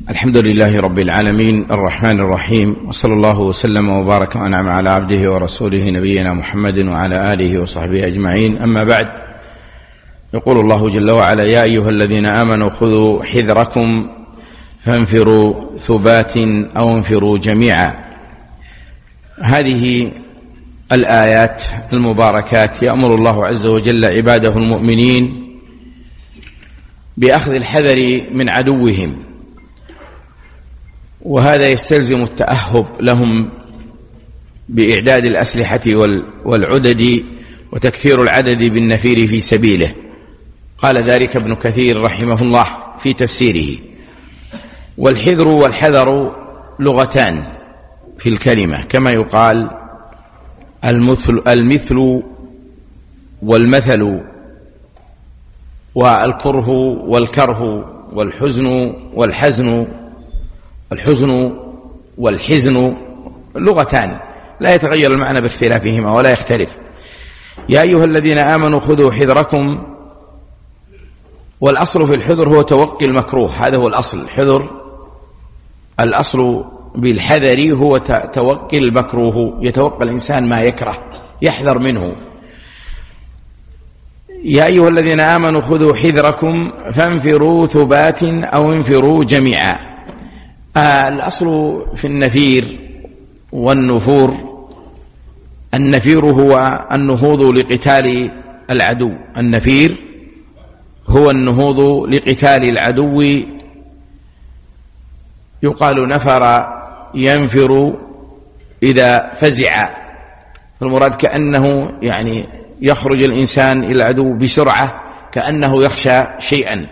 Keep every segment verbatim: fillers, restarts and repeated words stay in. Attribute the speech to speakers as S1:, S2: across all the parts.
S1: الحمد لله رب العالمين الرحمن الرحيم، وصلى الله وسلم وبارك وأنعم على عبده ورسوله نبينا محمد وعلى آله وصحبه أجمعين. أما بعد، يقول الله جل وعلا: يا أيها الذين آمنوا خذوا حذركم فانفروا ثبات أو انفروا جميعا. هذه الآيات المباركات يأمر الله عز وجل عباده المؤمنين بأخذ الحذر من عدوهم، وهذا يستلزم التأهب لهم بإعداد الأسلحة والعدد وتكثير العدد بالنفير في سبيله. قال ذلك ابن كثير رحمه الله في تفسيره. والحذر والحذر لغتان في الكلمة، كما يقال المثل, المثل والمثل، والكره والكره، والحزن والحزن، الحزن والحزن لغتان لا يتغير المعنى باختلافهما ولا يختلف. يا أيها الذين آمنوا خذوا حذركم، والأصل في الحذر هو توقي المكروه، هذا هو الأصل. الحذر الأصل بالحذر هو توقي المكروه، يتوقى الإنسان ما يكره، يحذر منه. يا أيها الذين آمنوا خذوا حذركم فانفروا ثبات أو انفروا جميعا. آه الأصل في النفير والنفور، النفير هو النهوض لقتال العدو، النفير هو النهوض لقتال العدو. يقال نفر ينفر إذا فزع، فالمراد كأنه يعني يخرج الإنسان إلى العدو بسرعة، كأنه يخشى شيئا.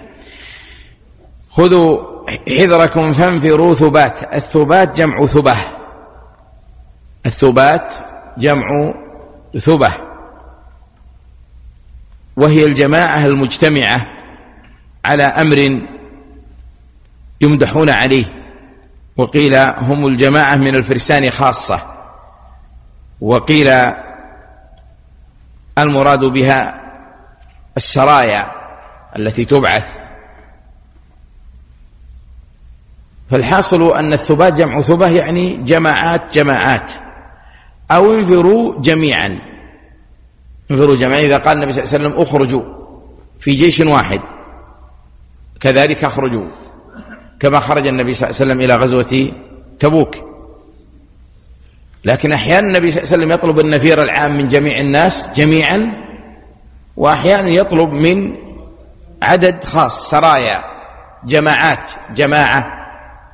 S1: خذوا حذركم فانفروا ثبات. الثبات جمع ثبة، الثبات جمع ثبة، وهي الجماعة المجتمعة على أمر يمدحون عليه، وقيل هم الجماعة من الفرسان خاصة، وقيل المراد بها السرايا التي تبعث. فالحاصل أن الثبات جمع ثبة، يعني جماعات جماعات. أو انفروا جميعا، انفروا جميعا إذا قال النبي صلى الله عليه وسلم اخرجوا في جيش واحد، كذلك اخرجوا، كما خرج النبي صلى الله عليه وسلم إلى غزوة تبوك. لكن أحيانا النبي صلى الله عليه وسلم يطلب النفير العام من جميع الناس جميعا، وأحيانا يطلب من عدد خاص، سرايا، جماعات، جماعة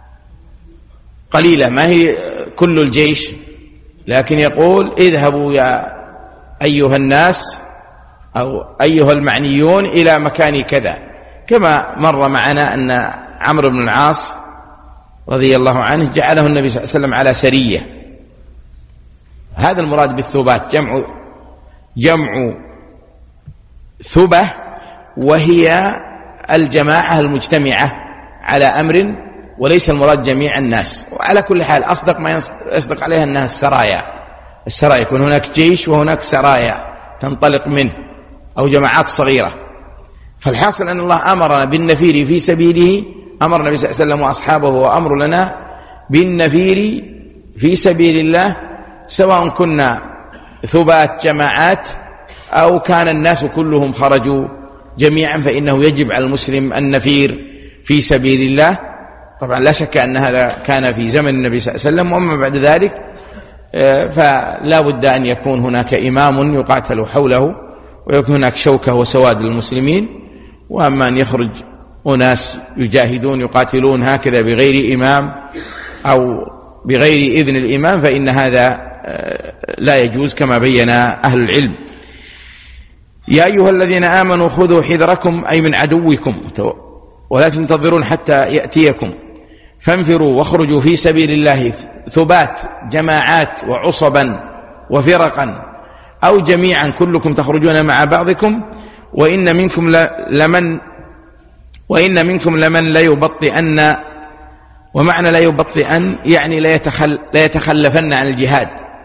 S1: قليلة ما هي كل الجيش، لكن يقول اذهبوا يا أيها الناس أو أيها المعنيون إلى مكان كذا، كما مر معنا أن عمرو بن العاص رضي الله عنه جعله النبي صلى الله عليه وسلم على سرية. هذا المراد بالثبات، جمع جمع ثبة، وهي الجماعة المجتمعة على أمر، وليس المراد جميع الناس. وعلى كل حال أصدق ما يصدق عليها أنها السرايا، السرايا يكون هناك جيش وهناك سرايا تنطلق منه، أو جماعات صغيرة. فالحاصل أن الله أمرنا بالنفير في سبيله، أمر النبي صلى الله عليه وسلم وأصحابه، وأمر لنا بالنفير في سبيل الله، سواء كنا ثبات جماعات أو كان الناس كلهم خرجوا جميعا، فإنه يجب على المسلم النفير في سبيل الله. طبعا لا شك أن هذا كان في زمن النبي صلى الله عليه وسلم، وأما بعد ذلك فلا بد أن يكون هناك إمام يقاتل حوله، ويكون هناك شوكة وسواد للمسلمين. وأما أن يخرج أناس يجاهدون يقاتلون هكذا بغير إمام أو بغير إذن الإمام، فإن هذا لا يجوز كما بين أهل العلم. يا أيها الذين آمنوا خذوا حذركم، أي من عدوكم، ولا تنتظرون حتى يأتيكم. فانفروا واخرجوا في سبيل الله ثبات، جماعات وعصبا وفرقا، أو جميعا كلكم تخرجون مع بعضكم. وإن منكم لمن وإن منكم لمن لا يبطئن، ومعنى لا يبطئن يعني لا, يتخل لا يتخلفن عن الجهاد.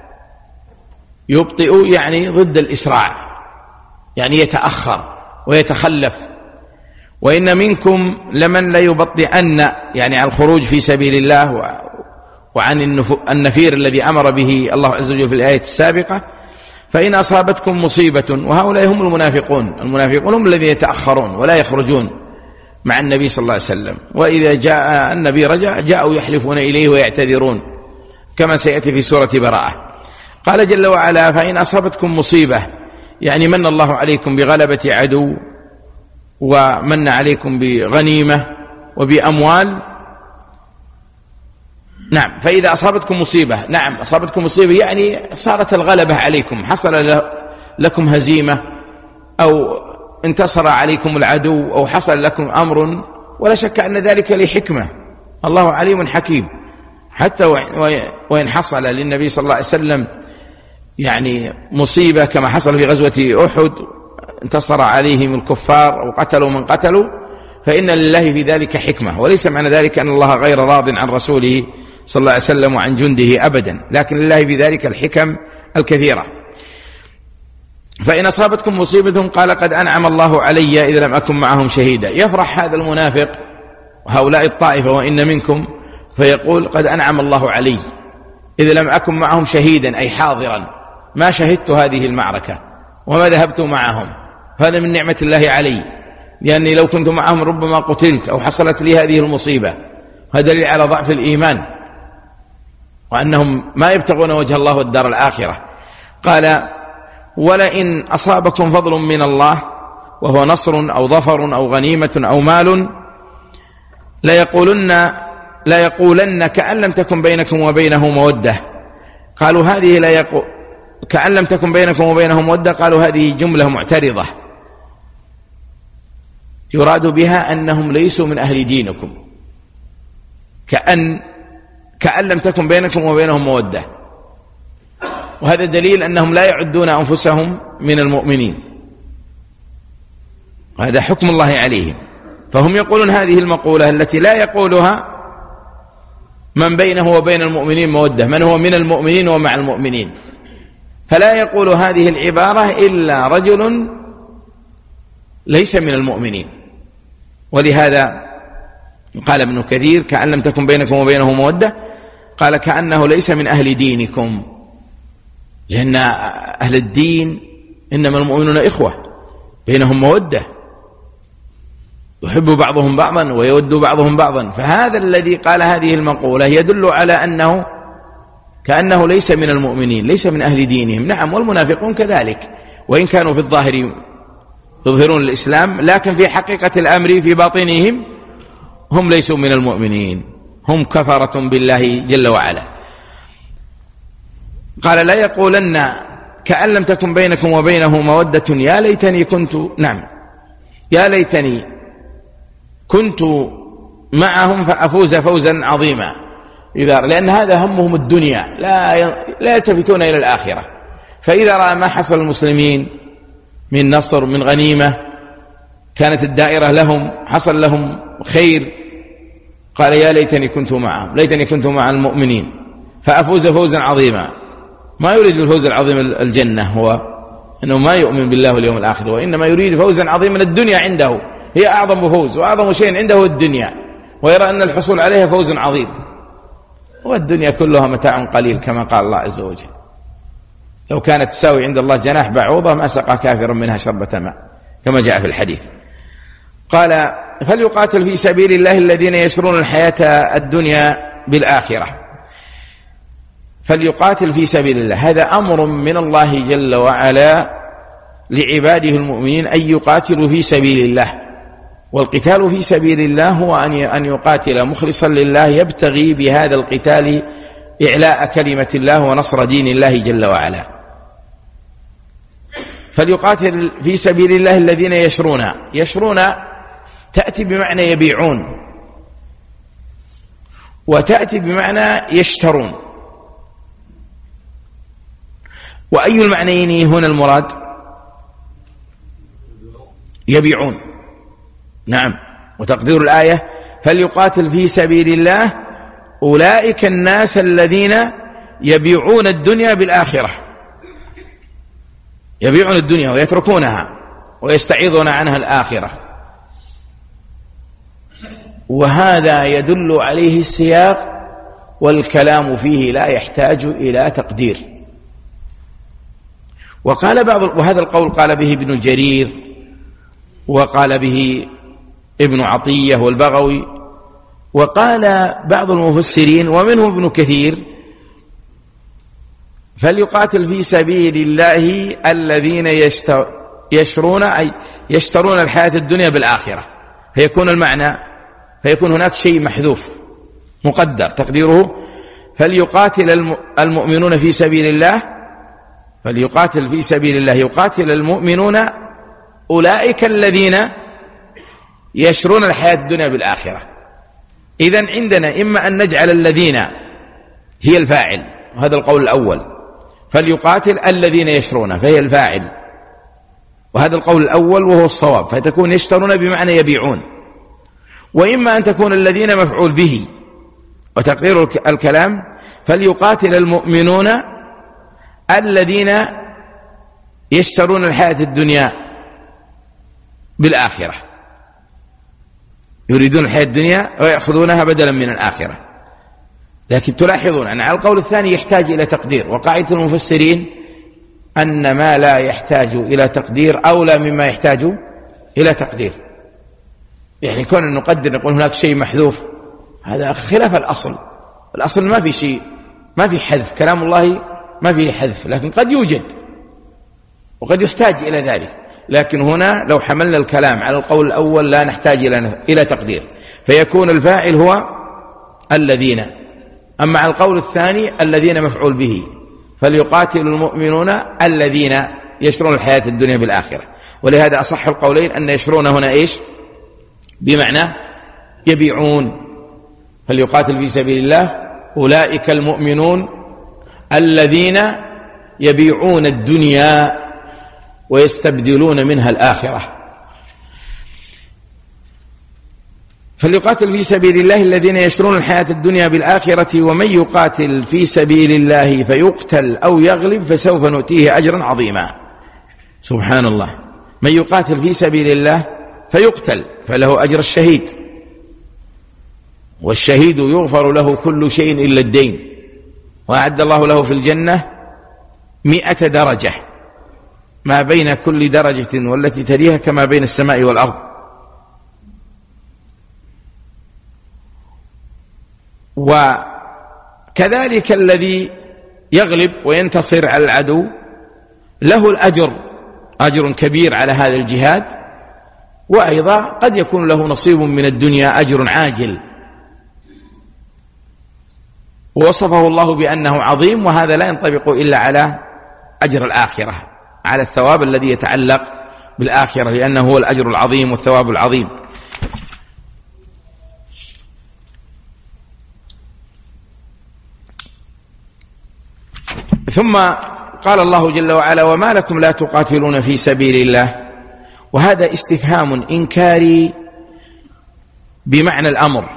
S1: يبطئ يعني ضد الإسراع، يعني يتأخر ويتخلف. وإن منكم لمن ليبطئن، يعني عن الخروج في سبيل الله وعن النفير الذي أمر به الله عز وجل في الآية السابقة. فإن أصابتكم مصيبة، وهؤلاء هم المنافقون، المنافقون هم الذين يتأخرون ولا يخرجون مع النبي صلى الله عليه وسلم، وإذا جاء النبي رجع جاءوا يحلفون إليه ويعتذرون كما سيأتي في سورة براءة. قال جل وعلا: فإن أصابتكم مصيبة، يعني من الله عليكم بغلبة عدو ومن عليكم بغنيمة وبأموال. نعم، فإذا أصابتكم مصيبة، نعم أصابتكم مصيبة يعني صارت الغلبة عليكم، حصل لكم هزيمة أو انتصر عليكم العدو أو حصل لكم أمر، ولا شك أن ذلك لحكمة، الله عليم حكيم. حتى وإن حصل للنبي صلى الله عليه وسلم يعني مصيبة كما حصل في غزوة أحد، انتصر عليهم الكفار وقتلوا من قتلوا، فإن لله في ذلك حكمة، وليس معنى ذلك أن الله غير راض عن رسوله صلى الله عليه وسلم وعن جنده أبدا، لكن لله في ذلك الحكم الكثيرة. فإن أصابتكم مصيبة قال: قد أنعم الله علي إذ لم أكن معهم شهيدا. يفرح هذا المنافق وهؤلاء الطائفة وإن منكم، فيقول: قد أنعم الله علي إذ لم أكن معهم شهيدا، أي حاضرا، ما شهدت هذه المعركة وما ذهبت معهم، هذا من نعمة الله علي، لأني لو كنت معهم ربما قتلت أو حصلت لي هذه المصيبة. هذا دليل على ضعف الإيمان وأنهم ما يبتغون وجه الله والدار الآخرة. قال: ولئن أصابكم فضل من الله وهو نصر أو ظفر أو غنيمة أو مال ليقولن لا يقولن كأن لم تكن بينكم وبينه مودة. قالوا هذه لا يقول كأن لم تكن بينكم وبينه مودة، قالوا هذه جملة معترضة يراد بها أنهم ليسوا من أهل دينكم، كأن كأن لم تكن بينكم وبينهم مودة، وهذا دليل أنهم لا يعدون أنفسهم من المؤمنين، وهذا حكم الله عليهم. فهم يقولون هذه المقولة التي لا يقولها من بينه وبين المؤمنين مودة، من هو من المؤمنين ومع المؤمنين، فلا يقول هذه العبارة إلا رجل ليس من المؤمنين. ولهذا قال ابن كثير: كأن لم تكن بينكم وبينه مودة، قال كأنه ليس من أهل دينكم، لأن أهل الدين إنما المؤمنون إخوة بينهم مودة، يحب بعضهم بعضا ويود بعضهم بعضا. فهذا الذي قال هذه المقولة يدل على أنه كأنه ليس من المؤمنين، ليس من أهل دينهم. نعم، والمنافقون كذلك، وإن كانوا في الظاهر يظهرون الإسلام، لكن في حقيقة الأمر في باطنهم هم ليسوا من المؤمنين، هم كفرة بالله جل وعلا. قال: لا يقولن كأن لم تكن بينكم وبينه مودة يا ليتني كنت نعم يا ليتني كنت معهم فأفوز فوزا عظيما، إذا لأن هذا همهم الدنيا، لا لا يلتفتون إلى الآخرة. فإذا رأى ما حصل المسلمين من نصر من غنيمة كانت الدائرة لهم، حصل لهم خير، قال: يا ليتني كنت معهم، ليتني كنت مع المؤمنين فأفوز فوزا عظيما. ما يريد الفوز العظيم الجنة، هو أنه ما يؤمن بالله واليوم الآخر، وإنما يريد فوزا عظيما الدنيا عنده هي أعظم فوز، وأعظم شيء عنده الدنيا، ويرى أن الحصول عليها فوز عظيم، والدنيا كلها متاع قليل كما قال الله عز وجل. لو كانت تساوي عند الله جناح بعوضة ما سقى كافر منها شربة ماء كما جاء في الحديث. قال: فليقاتل في سبيل الله الذين يشرون الحياة الدنيا بالآخرة. فليقاتل في سبيل الله، هذا أمر من الله جل وعلا لعباده المؤمنين أن يقاتلوا في سبيل الله. والقتال في سبيل الله هو أن يقاتل مخلصا لله، يبتغي بهذا القتال إعلاء كلمة الله ونصر دين الله جل وعلا. فليقاتل في سبيل الله الذين يشرون، يشرون تأتي بمعنى يبيعون، وتأتي بمعنى يشترون. وأي المعنيين هنا المراد؟ يبيعون. نعم، وتقدير الآية: فليقاتل في سبيل الله أولئك الناس الذين يبيعون الدنيا بالآخرة، يبيعون الدنيا ويتركونها ويستعيضون عنها الآخرة. وهذا يدل عليه السياق، والكلام فيه لا يحتاج إلى تقدير. وقال بعض، وهذا القول قال به ابن جرير، وقال به ابن عطية والبغوي، وقال بعض المفسرين ومنهم ابن كثير: فليقاتل في سبيل الله الذين يشترون أي يشترون الحياة الدنيا بالآخرة، فيكون المعنى فيكون هناك شيء محذوف مقدر تقديره: فليقاتل المؤمنون في سبيل الله، فليقاتل في سبيل الله يقاتل المؤمنون أولئك الذين يشترون الحياة الدنيا بالآخرة. إذن عندنا إما أن نجعل الذين هي الفاعل، وهذا القول الأول، فليقاتل الذين يشترون فهي الفاعل، وهذا القول الأول وهو الصواب، فتكون يشترون بمعنى يبيعون. وإما أن تكون الذين مفعول به، وتقدير الكلام: فليقاتل المؤمنون الذين يشترون الحياة الدنيا بالآخرة، يريدون الحياة الدنيا ويأخذونها بدلا من الآخرة. لكن تلاحظون أن على القول الثاني يحتاج إلى تقدير، وقاعدة المفسرين أن ما لا يحتاج إلى تقدير أولى مما يحتاج إلى تقدير. يعني كون أن نقدر نقول هناك شيء محذوف، هذا خلاف الأصل. الأصل ما في شيء، ما في حذف، كلام الله ما فيه حذف، لكن قد يوجد وقد يحتاج إلى ذلك. لكن هنا لو حملنا الكلام على القول الأول لا نحتاج إلى تقدير، فيكون الفاعل هو الذين. أما على القول الثاني الذين مفعول به، فليقاتل المؤمنون الذين يشترون الحياة الدنيا بالآخرة. ولهذا أصح القولين أن يشترون هنا إيش؟ بمعنى يبيعون. فليقاتل في سبيل الله أولئك المؤمنون الذين يبيعون الدنيا ويستبدلون منها الآخرة. فليقاتل في سبيل الله الذين يشترون الحياة الدنيا بالآخرة، ومن يقاتل في سبيل الله فيقتل أو يغلب فسوف نؤتيه أجرا عظيما. سبحان الله، من يقاتل في سبيل الله فيقتل فله أجر الشهيد، والشهيد يغفر له كل شيء إلا الدين، وأعد الله له في الجنة مئة درجة، ما بين كل درجة والتي تليها كما بين السماء والأرض. وكذلك الذي يغلب وينتصر على العدو له الأجر، أجر كبير على هذا الجهاد، وأيضا قد يكون له نصيب من الدنيا أجر عاجل، ووصفه الله بأنه عظيم، وهذا لا ينطبق إلا على أجر الآخرة، على الثواب الذي يتعلق بالآخرة، لأنه هو الأجر العظيم والثواب العظيم. ثم قال الله جل وعلا: وما لكم لا تقاتلون في سبيل الله. وهذا استفهام إنكاري بمعنى الأمر،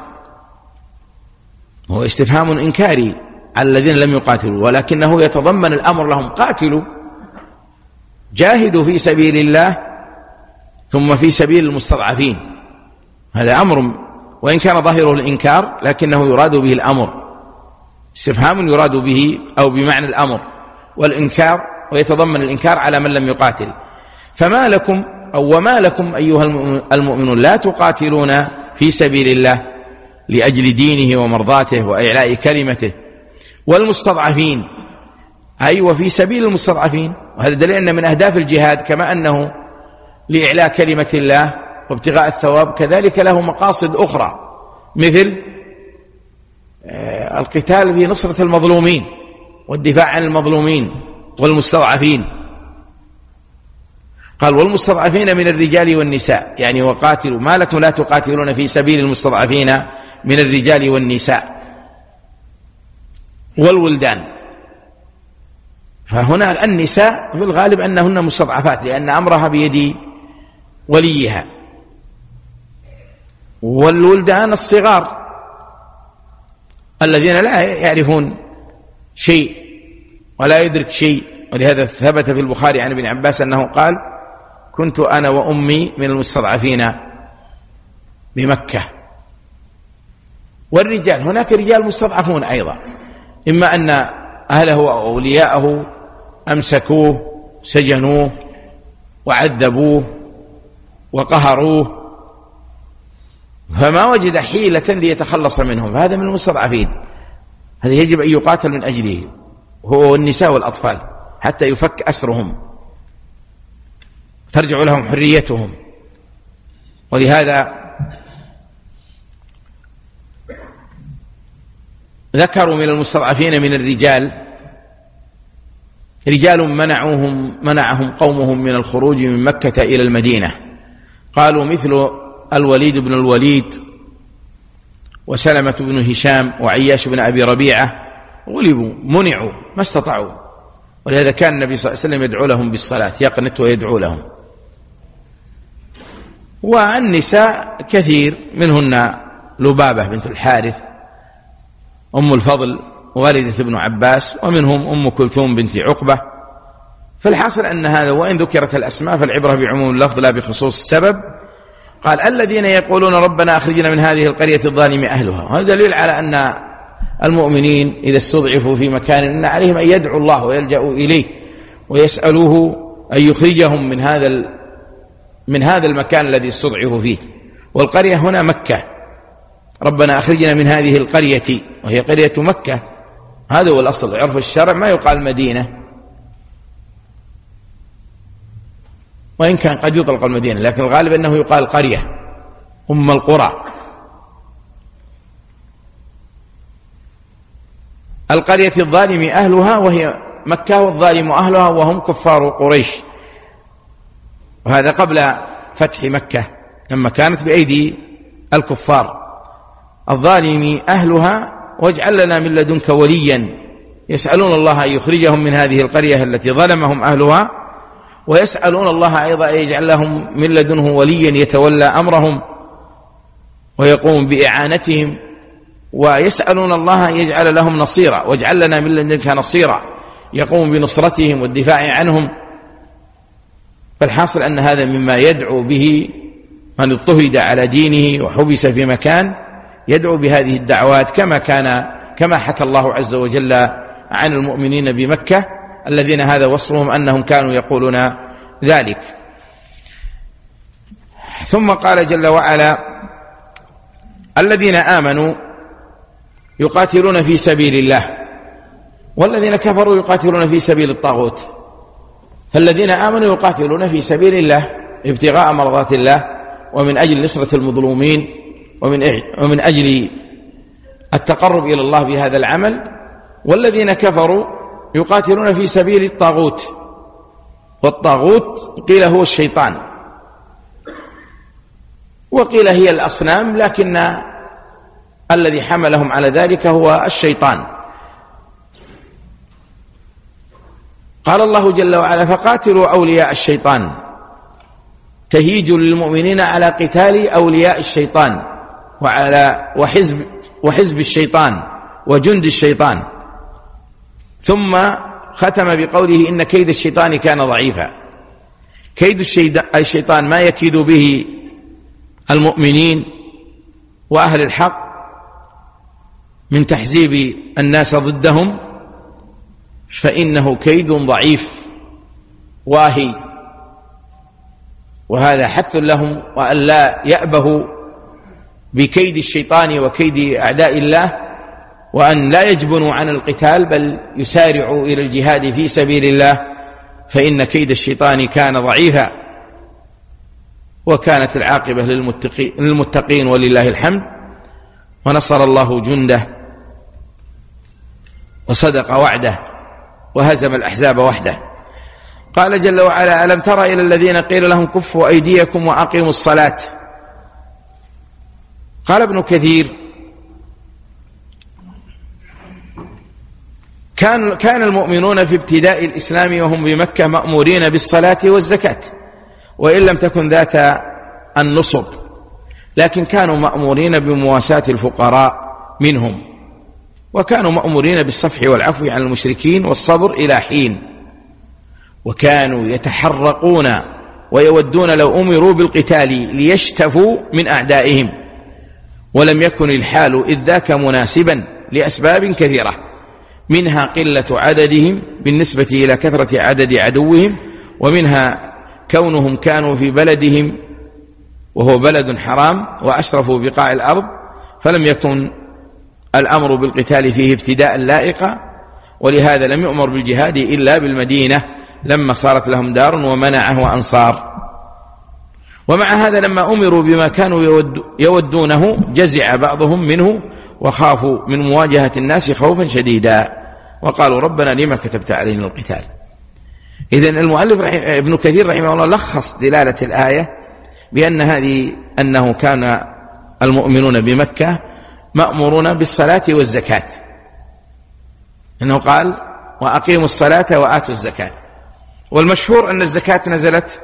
S1: هو استفهام إنكاري على الذين لم يقاتلوا، ولكنه يتضمن الأمر لهم: قاتلوا، جاهدوا في سبيل الله، ثم في سبيل المستضعفين. هذا أمر، وإن كان ظاهره الإنكار لكنه يراد به الأمر، استفهام يراد به أو بمعنى الأمر والإنكار، ويتضمن الإنكار على من لم يقاتل. فما لكم أو وما لكم أيها المؤمنون لا تقاتلون في سبيل الله لأجل دينه ومرضاته وإعلاء كلمته، والمستضعفين أي وفي سبيل المستضعفين. وهذا دليل أن من أهداف الجهاد كما أنه لإعلاء كلمة الله وابتغاء الثواب، كذلك له مقاصد أخرى، مثل القتال في نصرة المظلومين والدفاع عن المظلومين والمستضعفين. قال: والمستضعفين من الرجال والنساء، يعني وقاتلوا، ما لكم لا تقاتلون في سبيل المستضعفين من الرجال والنساء والولدان. فهنا النساء في الغالب أنهن مستضعفات، لأن أمرها بيد وليها، والولدان الصغار الذين لا يعرفون شيء ولا يدرك شيء. ولهذا ثبت في البخاري عن ابن عباس أنه قال: كنت أنا وأمي من المستضعفين بمكة. والرجال هناك رجال مستضعفون أيضا، إما أن أهله وأولياءه أمسكوه سجنوه وعذبوه وقهروه فما وجد حيلة ليتخلص منهم، فهذا من المستضعفين، هذا يجب أن يقاتل من أجله، هو النساء والأطفال، حتى يفك أسرهم ترجع لهم حريتهم. ولهذا ذكروا من المستضعفين من الرجال رجال منعوهم منعهم قومهم من الخروج من مكة إلى المدينة، قالوا مثل الوليد بن الوليد وسلمة بن هشام وعياش بن أبي ربيعة، غلبوا منعوا ما استطاعوا، ولهذا كان النبي صلى الله عليه وسلم يدعو لهم بالصلاة، يقنت ويدعو لهم. والنساء كثير، منهن لبابة بنت الحارث أم الفضل والدة ابن عباس، ومنهم أم كلثوم بنت عقبة. فالحاصل أن هذا وإن ذكرت الأسماء فالعبرة بعموم اللفظ لا بخصوص السبب. قال الذين يقولون ربنا أخرجنا من هذه القرية الظالم أهلها، وهذا دليل على أن المؤمنين إذا استضعفوا في مكان إن عليهم أن يدعوا الله ويلجأوا إليه ويسألوه أن يخرجهم من هذا من هذا المكان الذي استضعفوا فيه. والقرية هنا مكة، ربنا أخرجنا من هذه القرية وهي قرية مكة، هذا هو الأصل. عرف الشرع ما يقال مدينة، وإن كان قد يطلق المدينة، لكن الغالب أنه يقال قرية أم القرى. القرية الظالم أهلها وهي مكة، والظالم أهلها وهم كفار قريش، وهذا قبل فتح مكة لما كانت بأيدي الكفار. الظالم أهلها واجعل لنا من لدنك وليا، يسألون الله أن يخرجهم من هذه القرية التي ظلمهم أهلها، ويسألون الله أيضا أن يجعل لهم من لدنه وليا يتولى أمرهم ويقوم بإعانتهم، ويسألون الله أن يجعل لهم نصيرا، واجعل لنا من لدنك نصيرا يقوم بنصرتهم والدفاع عنهم. فالحاصل أن هذا مما يدعو به من اضطهد على دينه وحبس في مكان، يدعو بهذه الدعوات كما كان كما حكى الله عز وجل عن المؤمنين بمكة الذين هذا وصفهم أنهم كانوا يقولون ذلك. ثم قال جل وعلا الذين آمنوا يقاتلون في سبيل الله والذين كفروا يقاتلون في سبيل الطاغوت. فالذين آمنوا يقاتلون في سبيل الله ابتغاء مرضات الله ومن أجل نصرة المظلومين ومن ومن أجل التقرب إلى الله بهذا العمل. والذين كفروا يقاتلون في سبيل الطاغوت، والطاغوت قيل هو الشيطان وقيل هي الأصنام، لكن الذي حملهم على ذلك هو الشيطان. قال الله جل وعلا فقاتلوا أولياء الشيطان، تهيج للمؤمنين على قتال أولياء الشيطان وعلى وحزب وحزب الشيطان وجند الشيطان. ثم ختم بقوله إن كيد الشيطان كان ضعيفا. كيد الشيطان ما يكيد به المؤمنين وأهل الحق من تحزيب الناس ضدهم، فإنه كيد ضعيف واهي، وهذا حث لهم وأن لا يأبهوا بكيد الشيطان وكيد أعداء الله، وأن لا يجبنوا عن القتال بل يسارعوا إلى الجهاد في سبيل الله، فإن كيد الشيطان كان ضعيفا. وكانت العاقبة للمتقين ولله الحمد، ونصر الله جنده وصدق وعده وهزم الأحزاب وحده. قال جل وعلا ألم تر إلى الذين قيل لهم كفوا أيديكم وأقيموا الصلاة. قال ابن كثير كان كان المؤمنون في ابتداء الإسلام وهم بمكة مأمورين بالصلاة والزكاة، وإن لم تكن ذات النصب، لكن كانوا مأمورين بمواساة الفقراء منهم، وكانوا مأمورين بالصفح والعفو عن المشركين والصبر إلى حين، وكانوا يتحرقون ويودون لو أمروا بالقتال ليشتفوا من أعدائهم، ولم يكن الحال إذ ذاك مناسبا لأسباب كثيرة، منها قلة عددهم بالنسبة إلى كثرة عدد عدوهم، ومنها كونهم كانوا في بلدهم وهو بلد حرام وأشرفوا بقاع الأرض، فلم يكن الأمر بالقتال فيه ابتداء لائقا، ولهذا لم يؤمر بالجهاد إلا بالمدينة لما صارت لهم دار ومنعه وأنصار. ومع هذا لما أمروا بما كانوا يود يودونه جزع بعضهم منه وخافوا من مواجهة الناس خوفا شديدا، وقالوا ربنا لما كتبت علينا القتال. إذن المؤلف ابن كثير رحمه الله لخص دلالة الآية بأن هذه أنه كان المؤمنون بمكة مأمورون بالصلاة والزكاة، إنه قال وأقيموا الصلاة وآتوا الزكاة. والمشهور أن الزكاة نزلت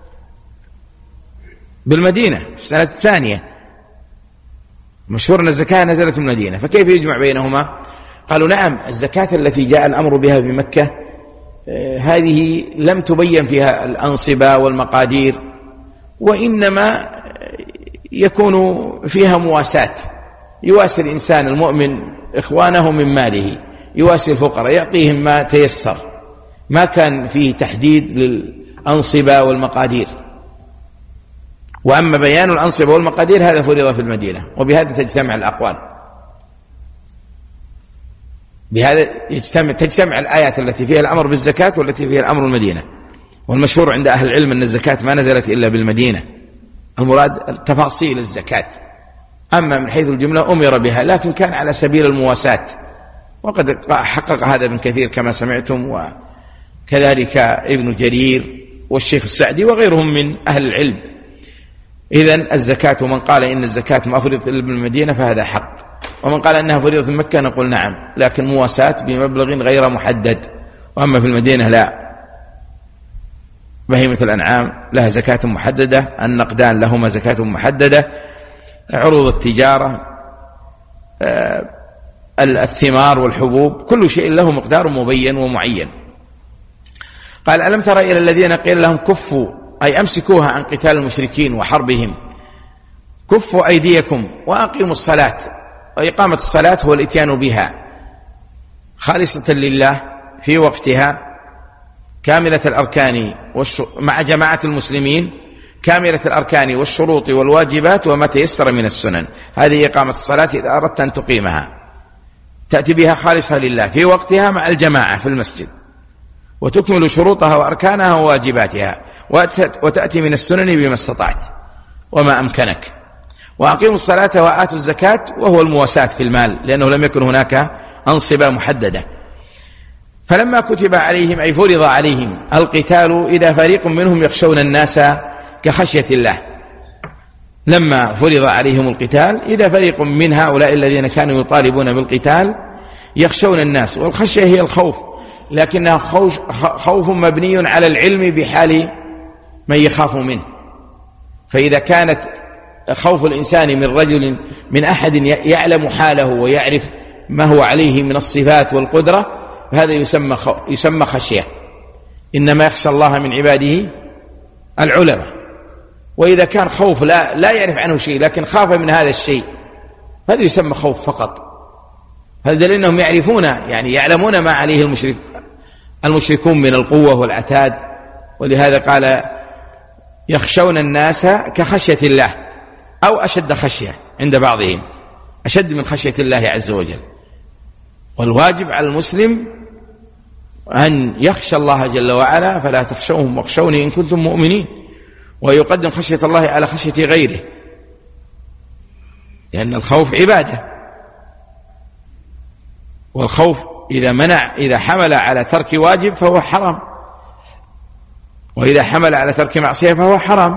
S1: بالمدينة في السنة الثانية، مشهور أن الزكاة نزلت بالمدينة، فكيف يجمع بينهما؟ قالوا نعم، الزكاة التي جاء الأمر بها في مكة هذه لم تبين فيها الأنصبة والمقادير، وإنما يكون فيها مواساة، يواسي الإنسان المؤمن إخوانه من ماله، يواسي الفقراء، يعطيهم ما تيسر، ما كان فيه تحديد للأنصبة والمقادير. وأما بيان الأنصبة والمقادير هذا فرض في المدينة، وبهذا تجتمع الأقوال، بهذا يجتمع تجتمع الآيات التي فيها الأمر بالزكاة والتي فيها الأمر بالمدينة. والمشهور عند أهل العلم أن الزكاة ما نزلت إلا بالمدينة، المراد تفاصيل الزكاة، أما من حيث الجملة أمر بها، لكن كان على سبيل المواساة، وقد حقق هذا ابن كثير كما سمعتم، وكذلك ابن جرير والشيخ السعدي وغيرهم من أهل العلم. إذن الزكاة، من قال إن الزكاة ما فرضت إلا بالمدينة فهذا حق، ومن قال أنها فرضت في مكة نقول نعم، لكن مواساة بمبلغ غير محدد. وأما في المدينة لا، بهيمة الأنعام لها زكاة محددة، النقدان لهما زكاة محددة، عروض التجارة، الثمار والحبوب، كل شيء له مقدار مبين ومعين. قال ألم تر إلى الذين قيل لهم كفوا، أي أمسكوها عن قتال المشركين وحربهم، كفوا أيديكم وأقيموا الصلاة. وإقامة الصلاة هو الإتيان بها خالصة لله في وقتها، كاملة الأركان مع جماعة المسلمين، كاملة الأركان والشروط والواجبات وما تيسر من السنن. هذه إقامة الصلاة إذا أردت أن تقيمها، تأتي بها خالصة لله في وقتها مع الجماعة في المسجد، وتكمل شروطها وأركانها وواجباتها، وتأتي من السنن بما استطعت وما أمكنك. وأقيموا الصلاة وآتوا الزكاة، وهو المواساة في المال، لأنه لم يكن هناك أنصبة محددة. فلما كتب عليهم أي فرض عليهم القتال إذا فريق منهم يخشون الناس كخشية الله، لما فرض عليهم القتال إذا فريق من هؤلاء الذين كانوا يطالبون بالقتال يخشون الناس، والخشية هي الخوف، لكنها خوف مبني على العلم بحال من يخاف منه. فإذا كانت خوف الإنسان من رجل من أحد يعلم حاله ويعرف ما هو عليه من الصفات والقدرة، هذا يسمى يسمى خشية. إنما يخشى الله من عباده العلماء. وإذا كان خوف لا لا يعرف عنه شيء لكن خاف من هذا الشيء، هذا يسمى خوف فقط. هذا دليل أنهم يعرفون، يعني يعلمون ما عليه المشرك المشركون من القوة والعتاد. ولهذا قال يخشون الناس كخشية الله، أو أشد خشية عند بعضهم، أشد من خشية الله عز وجل. والواجب على المسلم أن يخشى الله جل وعلا، فلا تخشوهم واخشوني إن كنتم مؤمنين، ويقدم خشية الله على خشية غيره، لأن الخوف عبادة. والخوف إذا منع إذا حمل على ترك واجب فهو حرام، وإذا حمل على ترك معصية فهو حرام،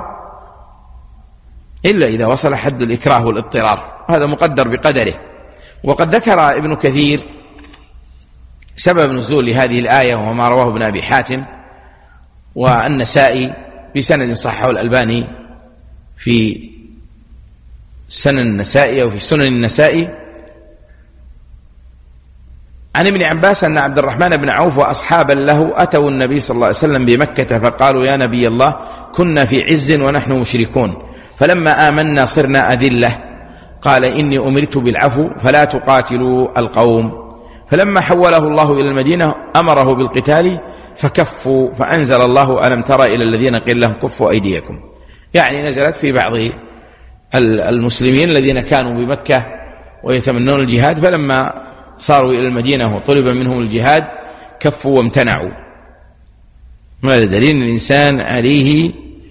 S1: إلا إذا وصل حد الإكراه والاضطرار، هذا مقدر بقدره. وقد ذكر ابن كثير سبب نزول هذه الآية وما رواه ابن أبي حاتم والنسائي بسند صححه الألباني في سنن النسائي أو في سنن النسائي عن ابن عباس أن عبد الرحمن بن عوف وأصحابا له أتوا النبي صلى الله عليه وسلم بمكة فقالوا يا نبي الله كنا في عز ونحن مشركون، فلما آمنا صرنا أذلة. قال إني أمرت بالعفو فلا تقاتلوا القوم، فلما حوله الله إلى المدينة أمره بالقتال فكفوا، فأنزل الله ألم تر إلى الذين قيل لهم كفوا أيديكم، يعني نزلت في بعض المسلمين الذين كانوا بمكة ويتمنون الجهاد، فلما صاروا إلى المدينة وطلب منهم الجهاد كفوا وامتنعوا. هذا دليل أن الإنسان عليه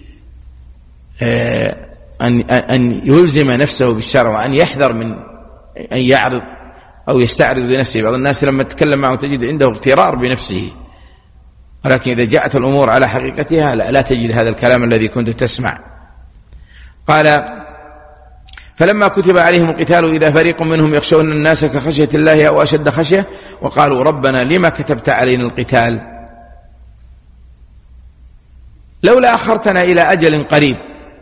S1: أن يلزم نفسه بالشرع، وأن يحذر من أن يعرض أو يستعرض بنفسه. بعض الناس لما تتكلم معه تجد عنده اغترار بنفسه، ولكن إذا جاءت الأمور على حقيقتها لا, لا تجد هذا الكلام الذي كنت تسمع. قال فلما كتب عليهم القتال إذا فريق منهم يخشون الناس كخشية الله أو أشد خشية وقالوا ربنا لما كتبت علينا القتال لولا أخرتنا إلى أجل قريب،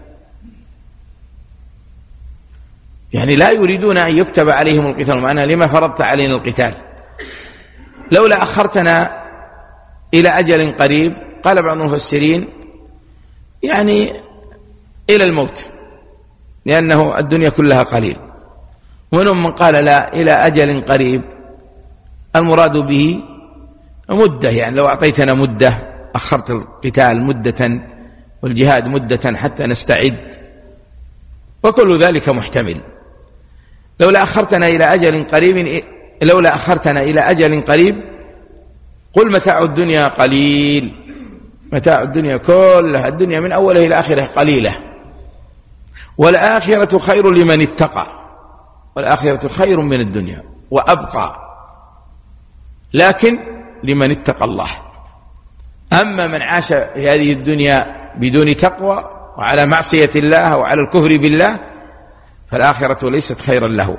S1: يعني لا يريدون أن يكتب عليهم القتال، معنى لما فرضت علينا القتال لولا أخرتنا إلى أجل قريب. قال بعض المفسرين يعني إلى الموت، لأنه الدنيا كلها قليل. ومنهم من قال لا، إلى أجل قريب المراد به مدة، يعني لو أعطيتنا مدة، أخرت القتال مدة والجهاد مدة حتى نستعد، وكل ذلك محتمل. لولا أخرتنا إلى أجل قريب لولا أخرتنا إلى أجل قريب قل متاع الدنيا قليل. متاع الدنيا كلها، الدنيا من أولها إلى آخره قليلة، والآخرة خير لمن اتقى، والآخرة خير من الدنيا وأبقى، لكن لمن اتقى الله. أما من عاش في هذه الدنيا بدون تقوى وعلى معصية الله وعلى الكفر بالله فالآخرة ليست خيرا له،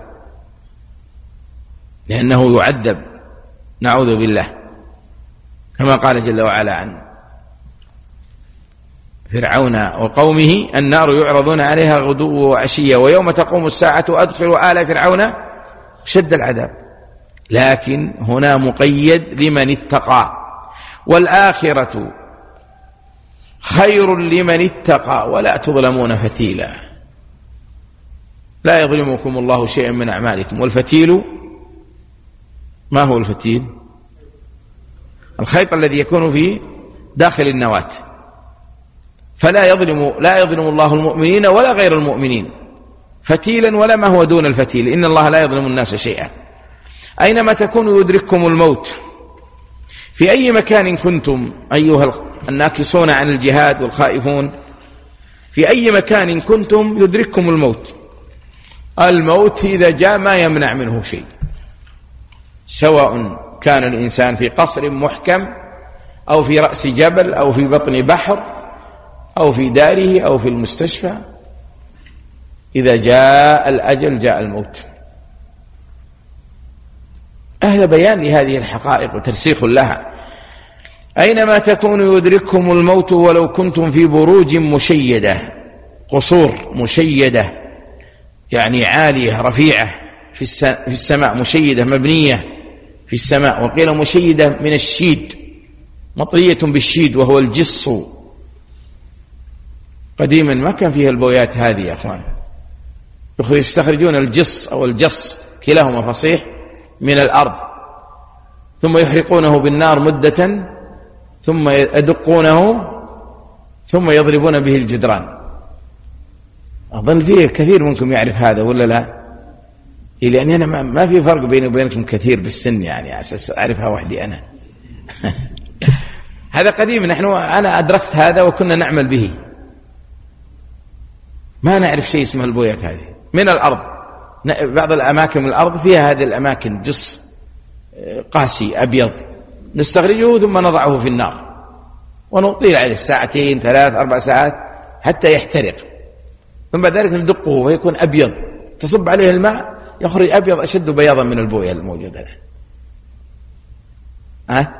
S1: لأنه يعذب نعوذ بالله، كما قال جل وعلا عن فرعون وقومه النار يعرضون عليها غدوا وعشيا ويوم تقوم الساعة أدخلوا آل فرعون شد العذاب. لكن هنا مقيد لمن اتقى، والآخرة خير لمن اتقى ولا تظلمون فتيلا. لا يظلمكم الله شيئا من أعمالكم. والفتيل ما هو الفتيل؟ الخيط الذي يكون في داخل النواة. فلا يظلم لا يظلم الله المؤمنين ولا غير المؤمنين فتيلا ولا ما هو دون الفتيل، إن الله لا يظلم الناس شيئا. أينما تكونوا يدرككم الموت في أي مكان كنتم أيها الناكسون عن الجهاد والخائفون، في أي مكان كنتم يدرككم الموت. الموت إذا جاء ما يمنع منه شيء، سواء كان الإنسان في قصر محكم أو في رأس جبل أو في بطن بحر أو في داره أو في المستشفى، إذا جاء الأجل جاء الموت. هذا بيان لهذه الحقائق وترسيخ لها. أينما تكونوا يدرككم الموت ولو كنتم في بروج مشيدة، قصور مشيدة يعني عالية رفيعة في السماء، مشيدة مبنية في السماء، وقيل مشيدة من الشيد، مطلية بالشيد وهو الجص. قديما ما كان فيها البويات هذه يا أخوان، يستخرجون الجص أو الجص كلاهما فصيح من الأرض، ثم يحرقونه بالنار مدة، ثم يدقونه، ثم يضربون به الجدران. أظن فيه كثير منكم يعرف هذا ولا لا؟ لأني أنا ما في فرق بيني وبينكم كثير بالسن، يعني أساس أعرفها وحدي أنا. هذا قديم، نحن أنا أدركت هذا وكنا نعمل به، ما نعرف شيء اسمه البويات هذه من الأرض. بعض الأماكن من الأرض فيها هذه الأماكن جص قاسي أبيض، نستخرجه ثم نضعه في النار ونطيل عليه ساعتين ثلاث أربع ساعات حتى يحترق، ثم بعد ذلك ندقه ويكون أبيض، تصب عليه الماء يخرج أبيض أشد بياضا من البوية الموجودة الآن. أه؟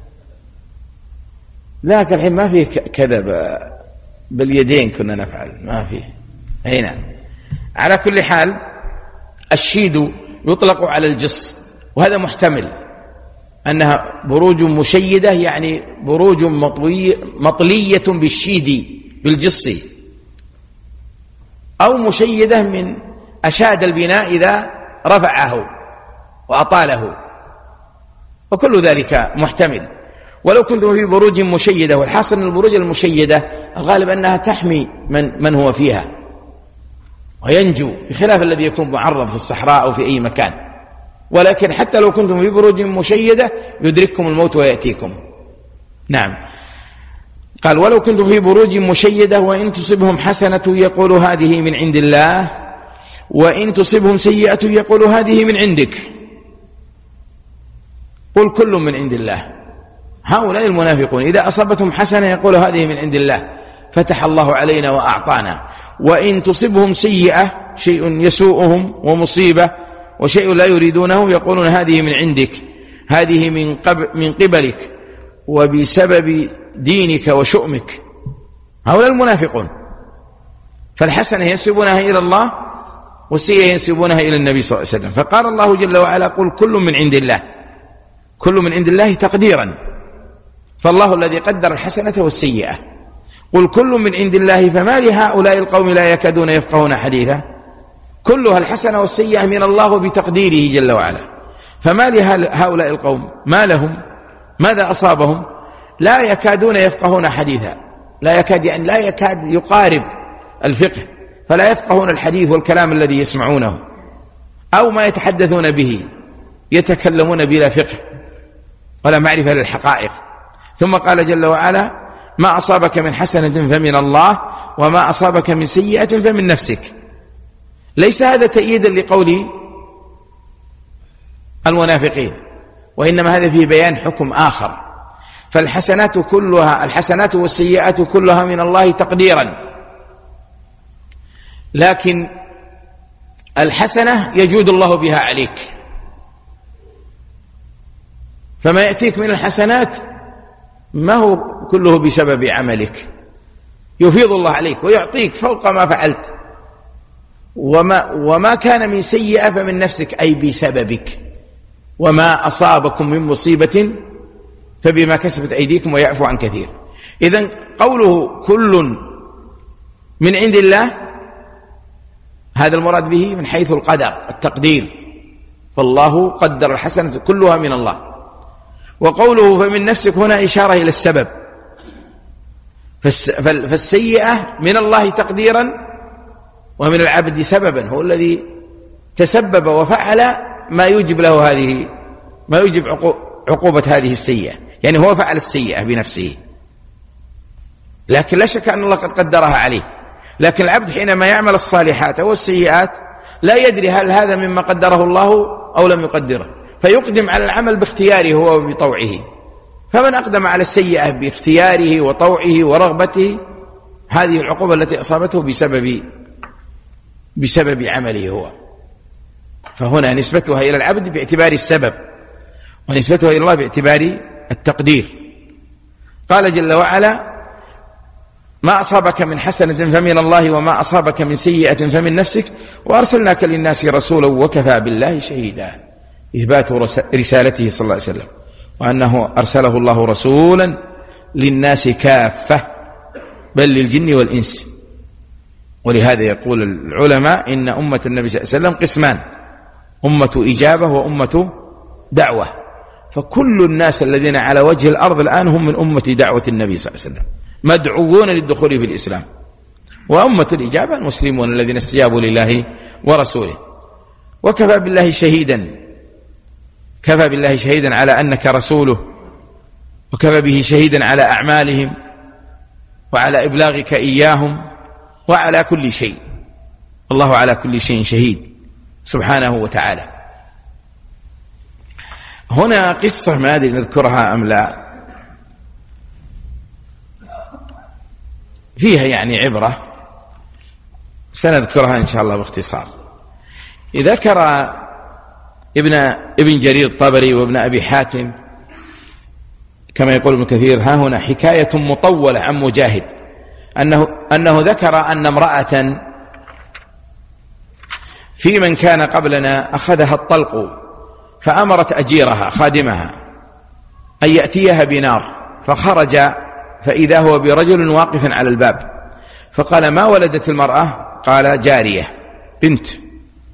S1: لكن الحين ما فيه كذا باليدين كنا نفعل، ما فيه. هنا على كل حال الشيد يطلق على الجص، وهذا محتمل أنها بروج مشيدة، يعني بروج مطلية بالشيد بالجص، أو مشيدة من أشاد البناء إذا رفعه وأطاله، وكل ذلك محتمل. ولو كنتم في بروج مشيدة، والحاصل أن البروج المشيدة الغالب أنها تحمي من, من هو فيها وينجو، بخلاف الذي يكون معرض في الصحراء أو في أي مكان. ولكن حتى لو كنتم في بروج مشيدة يدرككم الموت ويأتيكم. نعم. قال ولو كنتم في بروج مشيدة وإن تصبهم حسنة يقول هذه من عند الله وإن تصبهم سيئة يقول هذه من عندك. قل كل من عند الله. هؤلاء المنافقون إذا أصابتهم حسنة يقول هذه من عند الله، فتح الله علينا وأعطانا. وإن تصبهم سيئة، شيء يسوءهم ومصيبة وشيء لا يريدونه، يقولون هذه من عندك، هذه من قبل من قبلك وبسبب دينك وشؤمك. هؤلاء المنافقون. فالحسنة ينسبونها إلى الله والسيئة ينسبونها إلى النبي صلى الله عليه وسلم. فقال الله جل وعلا قل كل من عند الله. كل من عند الله تقديرا، فالله الذي قدر الحسنة والسيئة. قل كل من عند الله فما لهؤلاء القوم لا يكادون يفقهون حديثا. كلها الحسنة والسيئة من الله بتقديره جل وعلا. فما لهؤلاء القوم، ما لهم، ماذا أصابهم؟ لا يكادون يفقهون حديثا. لا يكاد يعني لا يكاد يقارب الفقه، فلا يفقهون الحديث والكلام الذي يسمعونه أو ما يتحدثون به، يتكلمون بلا فقه ولا معرفة للحقائق. ثم قال جل وعلا ما أصابك من حسنة فمن الله وما أصابك من سيئة فمن نفسك. ليس هذا تأييدا لقول المنافقين، وإنما هذا فيه بيان حكم آخر. فالحسنات كلها الحسنات والسيئات كلها من الله تقديرا، لكن الحسنة يجود الله بها عليك، فما يأتيك من الحسنات ما هو كله بسبب عملك، يفيض الله عليك ويعطيك فوق ما فعلت. وما, وما كان من سيئة فمن نفسك، أي بسببك. وما أصابكم من مصيبة فبما كسبت أيديكم ويعفو عن كثير. إذن قوله كل من عند الله هذا المراد به من حيث القدر التقدير، فالله قدر الحسنة كلها من الله. وقوله فمن نفسك هنا إشارة إلى السبب، فالسيئة من الله تقديرا ومن العبد سببا، هو الذي تسبب وفعل ما يوجب له هذه ما يوجب عقوبة هذه السيئة، يعني هو فعل السيئة بنفسه، لكن لا شك أن الله قد قدرها عليه. لكن العبد حينما يعمل الصالحات أو السيئات لا يدري هل هذا مما قدره الله أو لم يقدره، فيقدم على العمل باختياره هو وبطوعه. فمن أقدم على السيئة باختياره وطوعه ورغبته هذه العقوبة التي أصابته بسبب بسبب عمله هو. فهنا نسبتها إلى العبد باعتبار السبب، ونسبتها إلى الله باعتبار التقدير. قال جل وعلا ما أصابك من حسنة فمن الله وما أصابك من سيئة فمن نفسك وأرسلناك للناس رسولا وكفى بالله شهيدا. إثبات رسالته صلى الله عليه وسلم، وأنه أرسله الله رسولا للناس كافة بل للجن والإنس. ولهذا يقول العلماء إن أمة النبي صلى الله عليه وسلم قسمان: أمة إجابة وأمة دعوة. فكل الناس الذين على وجه الأرض الآن هم من أمة دعوة النبي صلى الله عليه وسلم، مدعوون للدخول في الإسلام. وأمة الإجابة المسلمون الذين استجابوا لله ورسوله. وكفى بالله شهيدا، كفى بالله شهيدا على أنك رسوله، وكفى به شهيدا على أعمالهم وعلى إبلاغك إياهم وعلى كل شيء. الله على كل شيء شهيد سبحانه وتعالى. هنا قصة ما أدري نذكرها أم لا، فيها يعني عبرة، سنذكرها إن شاء الله باختصار. ذكر ابن ابن جرير الطبري وابن أبي حاتم كما يقول ابن كثير ها هنا حكاية مطولة عن مجاهد أنه, أنه ذكر أن امرأة في من كان قبلنا أخذها الطلق، فأمرت أجيرها خادمها أن يأتيها بنار، فخرج فإذا هو برجل واقف على الباب، فقال ما ولدت المرأة؟ قال جارية بنت.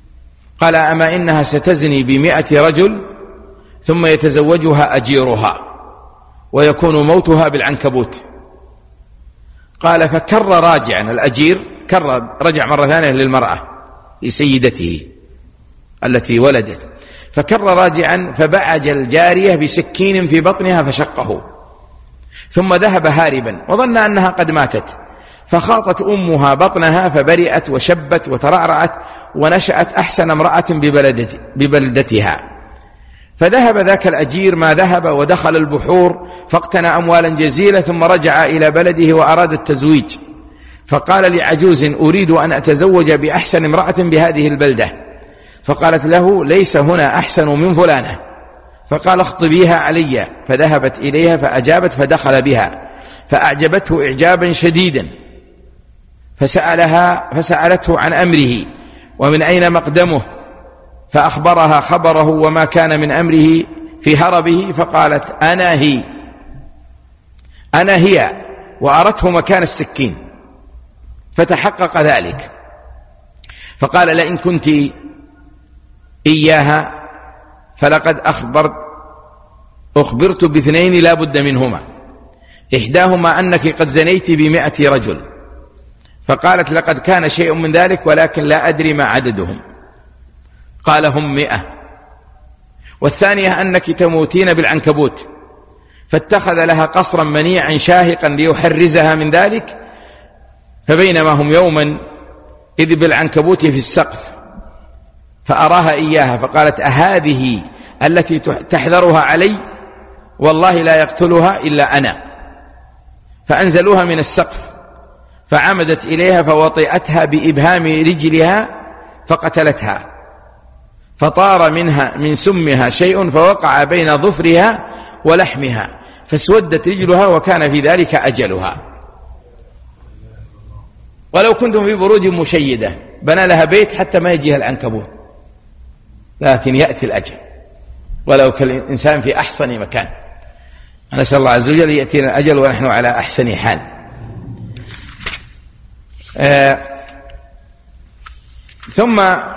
S1: قال أما إنها ستزني بمئة رجل ثم يتزوجها أجيرها ويكون موتها بالعنكبوت. قال فكر راجعا الأجير، كر رجع مرة ثانية للمرأة لسيدته التي ولدت، فكر راجعا فبعج الجارية بسكين في بطنها فشقه، ثم ذهب هاربا وظن أنها قد ماتت، فخاطت أمها بطنها فبرئت وشبت وترعرعت ونشأت أحسن امرأة ببلدتها. فذهب ذاك الأجير ما ذهب ودخل البحور فاقتنى أموالا جزيلة، ثم رجع إلى بلده وأراد التزويج، فقال لعجوز أريد أن أتزوج بأحسن امرأة بهذه البلدة، فقالت له ليس هنا أحسن من فلانة، فقال اخطبيها علي، فذهبت إليها فأجابت فدخل بها فأعجبته إعجابا شديدا، فسألها فسألته عن أمره ومن أين مقدمه، فأخبرها خبره وما كان من أمره في هربه، فقالت أنا هي أنا هي وأرته مكان السكين، فتحقق ذلك، فقال لئن كنت إياها فلقد أخبرت أخبرت باثنين لا بد منهما، إحداهما أنك قد زنيت بمئة رجل، فقالت لقد كان شيء من ذلك ولكن لا أدري ما عددهم، قال هم مئة، والثانية أنك تموتين بالعنكبوت، فاتخذ لها قصرا منيعا شاهقا ليحرزها من ذلك، فبينما هم يوما إذ بالعنكبوت في السقف فأراها إياها، فقالت أهذه التي تحذرها علي؟ والله لا يقتلها إلا أنا، فأنزلوها من السقف، فعمدت إليها فوطئتها بإبهام رجلها فقتلتها، فطار منها من سمها شيء فوقع بين ظفرها ولحمها فاسودت رجلها وكان في ذلك أجلها. ولو كنتم في بروج مشيدة بنى لها بيت حتى ما يجيها العنكبوت، لكن يأتي الأجل ولو كالإنسان في أحسن مكان. نسأل الله عز وجل يأتينا الأجل ونحن على أحسن حال. آه ثم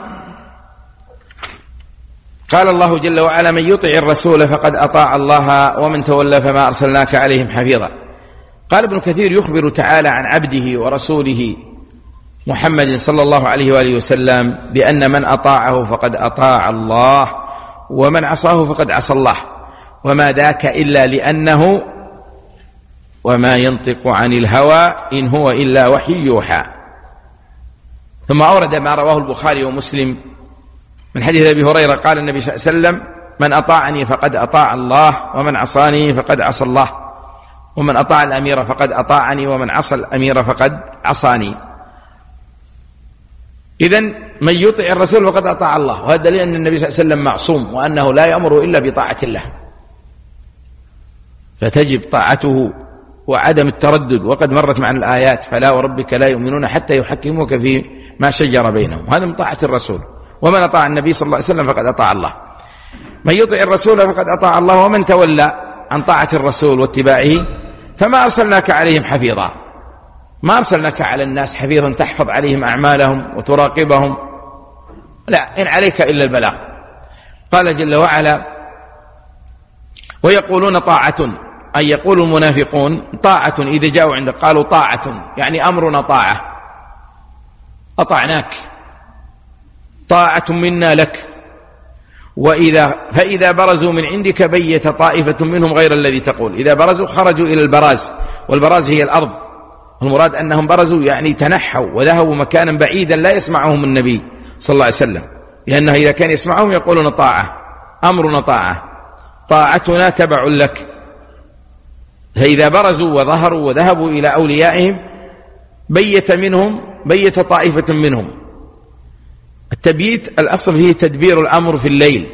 S1: قال الله جل وعلا من يطع الرسول فقد أطاع الله ومن تولى فما أرسلناك عليهم حفيظا. قال ابن كثير يخبر تعالى عن عبده ورسوله محمد صلى الله عليه وآله وسلم بأن من أطاعه فقد أطاع الله ومن عصاه فقد عصى الله، وما ذاك إلا لأنه وما ينطق عن الهوى إن هو إلا وحي يوحى. ثم أورد ما رواه البخاري ومسلم من حديث أبي هريرة قال النبي صلى الله عليه وسلم من أطاعني فقد أطاع الله ومن عصاني فقد عصى الله، ومن أطاع الأمير فقد أطاعني ومن عصى الأمير فقد عصاني. إذن من يطع الرسول فقد أطاع الله، وهذا دليل أن النبي صلى الله عليه وسلم معصوم وأنه لا يأمر إلا بطاعة الله، فتجب طاعته وعدم التردد. وقد مرت معنا الآيات فلا وربك لا يؤمنون حتى يحكموك في ما شجر بينهم، هذا من طاعة الرسول. ومن أطاع النبي صلى الله عليه وسلم فقد أطاع الله. من يطع الرسول فقد أطاع الله ومن تولى عن طاعة الرسول واتباعه فما أرسلناك عليهم حفيظا، ما أرسلناك على الناس حفيظا تحفظ عليهم أعمالهم وتراقبهم، لا، إن عليك إلا البلاغ. قال جل وعلا ويقولون طاعة، أي يقول المنافقون طاعة إذا جاءوا عندك قالوا طاعة يعني أمرنا طاعة، أطعناك طاعة منا لك. وإذا فإذا برزوا من عندك بيت طائفة منهم غير الذي تقول. إذا برزوا خرجوا إلى البراز، والبراز هي الأرض، المراد أنهم برزوا يعني تنحوا وذهبوا مكانا بعيدا لا يسمعهم النبي صلى الله عليه وسلم، لأنه إذا كان يسمعهم يقولون طاعة، أمرنا طاعة، طاعتنا تبع لك. فإذا برزوا وظهروا وذهبوا إلى أوليائهم بيت منهم بيت طائفة منهم. التبييت الأصل فيه تدبير الأمر في الليل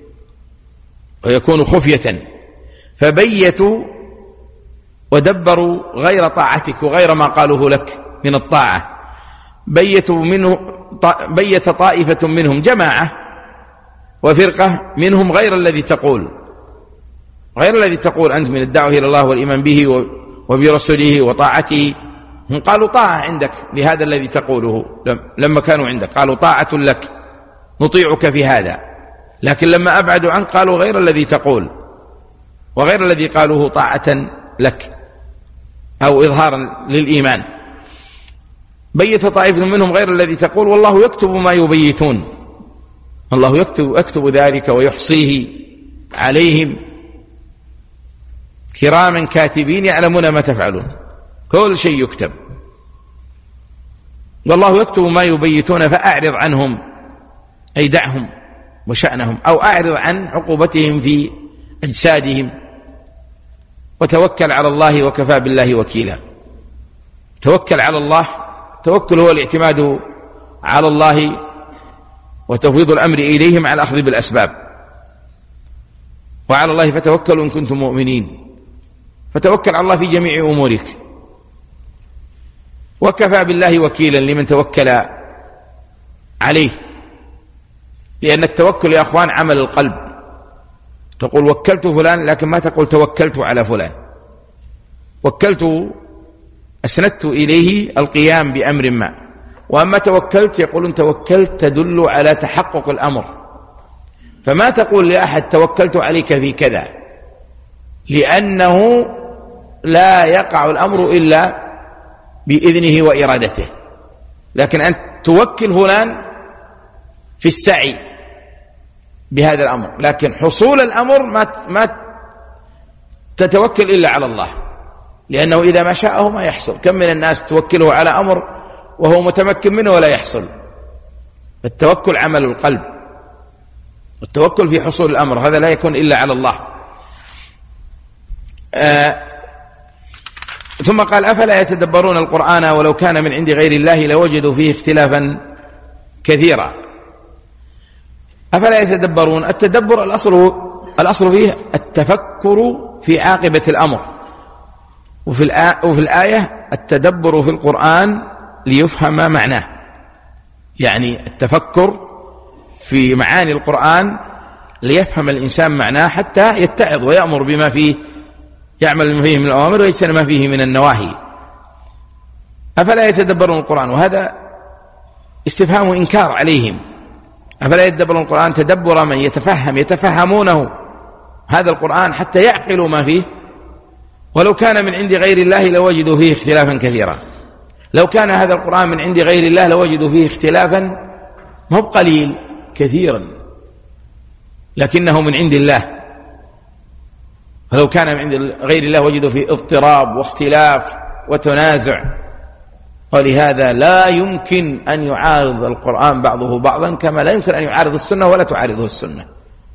S1: ويكون خفية، فبيتوا ودبروا غير طاعتك وغير ما قالوه لك من الطاعة. بيتوا منه بيت طائفة منهم جماعة وفرقة منهم غير الذي تقول، غير الذي تقول أنت من الدعوة إلى الله والإيمان به وبرسوله وطاعته. هم قالوا طاعة عندك لهذا الذي تقوله، لما كانوا عندك قالوا طاعة لك نطيعك في هذا، لكن لما أبعدوا عنك قالوا غير الذي تقول وغير الذي قالوه طاعة لك أو إظهارا للإيمان. بيت طائفة منهم غير الذي تقول والله يكتب ما يبيتون، الله يكتب, يكتب ذلك ويحصيه عليهم كراما كاتبين يعلمون ما تفعلون، كل شيء يكتب. والله يكتب ما يبيتون فأعرض عنهم، أي دعهم وشأنهم، أو أعرض عن عقوبتهم في أجسادهم وتوكل على الله وكفى بالله وكيلا. توكل على الله، توكل هو الاعتماد على الله وتفويض الأمر إليه مع الأخذ بالأسباب، وعلى الله فتوكلوا إن كنتم مؤمنين، فتوكل على الله في جميع أمورك. وكفى بالله وكيلا لمن توكل عليه، لأن التوكل يا أخوان عمل القلب. تقول وكلت فلان، لكن ما تقول توكلت على فلان. وكلت أسندت إليه القيام بأمر ما، وأما توكلت يقولون توكلت تدل على تحقق الأمر، فما تقول لأحد توكلت عليك في كذا، لأنه لا يقع الأمر إلا بإذنه وإرادته. لكن أنت توكل فلان في السعي بهذا الأمر، لكن حصول الأمر ما ما تتوكل إلا على الله، لأنه إذا ما شاءه ما يحصل. كم من الناس توكله على أمر وهو متمكن منه ولا يحصل. التوكل عمل القلب، التوكل في حصول الأمر هذا لا يكون إلا على الله. آه ثم قال أفلا يتدبرون القرآن ولو كان من عند غير الله لوجدوا فيه اختلافا كثيرا. أفلا يتدبرون، التدبر الأصل الأصل فيه التفكر في عاقبة الأمر، وفي الآية, وفي الآية التدبر في القرآن ليفهم معناه، يعني التفكر في معاني القرآن ليفهم الإنسان معناه حتى يتعظ ويأمر بما فيه، يعمل بما فيه من الأوامر ويجتنب ما فيه من النواهي. أفلا يتدبرون القرآن، وهذا استفهام إنكار عليهم. أفلا يتدبرون القرآن تدبر من يتفهم يتفهمونه هذا القرآن حتى يعقلوا ما فيه. ولو كان من عند غير الله لوجدوا فيه اختلافا كثيرا. لو كان هذا القرآن من عند غير الله لوجدوا فيه اختلافا مو بقليل، كثيرا، لكنه من عند الله. فلو كان من عند غير الله وجدوا فيه اضطراب واختلاف وتنازع، ولهذا لا يمكن أن يعارض القرآن بعضه بعضا، كما لا يمكن أن يعارض السنة ولا تعارضه السنة.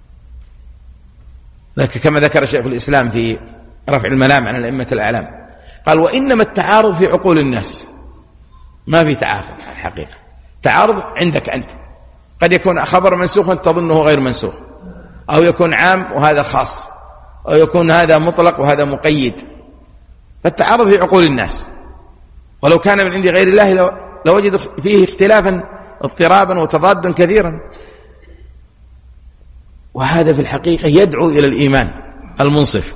S1: ذلك كما ذكر شيخ الإسلام في رفع الملام عن الأئمة الأعلام، قال وإنما التعارض في عقول الناس، ما في تعارض الحقيقة. تعارض عندك أنت، قد يكون خبر منسوخ تظنه غير منسوخ، أو يكون عام وهذا خاص، أو يكون هذا مطلق وهذا مقيد، فالتعارض في عقول الناس. ولو كان من عند غير الله لوجد فيه اختلافا اضطرابا وتضادا كثيرا. وهذا في الحقيقة يدعو إلى الإيمان المنصف.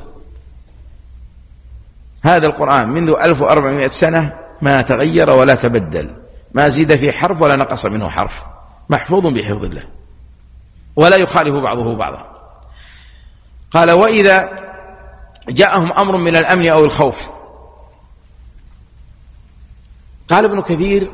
S1: هذا القرآن منذ ألف وأربعمائة سنة ما تغير ولا تبدل، ما زيد في حرف ولا نقص منه حرف، محفوظ بحفظ الله ولا يخالف بعضه بعضا. قال وإذا جاءهم أمر من الأمن أو الخوف. قال ابن كثير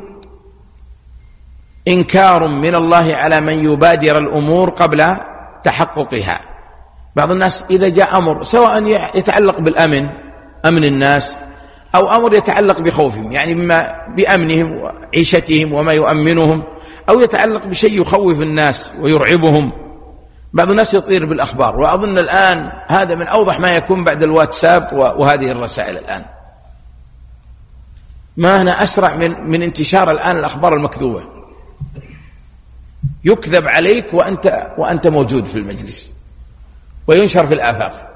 S1: إنكار من الله على من يبادر الأمور قبل تحققها. بعض الناس إذا جاء أمر سواء يتعلق بالأمن، أمن الناس، أو أمر يتعلق بخوفهم، يعني بما بأمنهم وعيشتهم وما يؤمنهم، أو يتعلق بشيء يخوف الناس ويرعبهم، بعض الناس يطير بالأخبار. وأظن الآن هذا من أوضح ما يكون بعد الواتساب وهذه الرسائل. الآن ما هنا أسرع من, من انتشار الآن الأخبار المكذوبة، يكذب عليك وأنت, وأنت موجود في المجلس وينشر في الآفاق.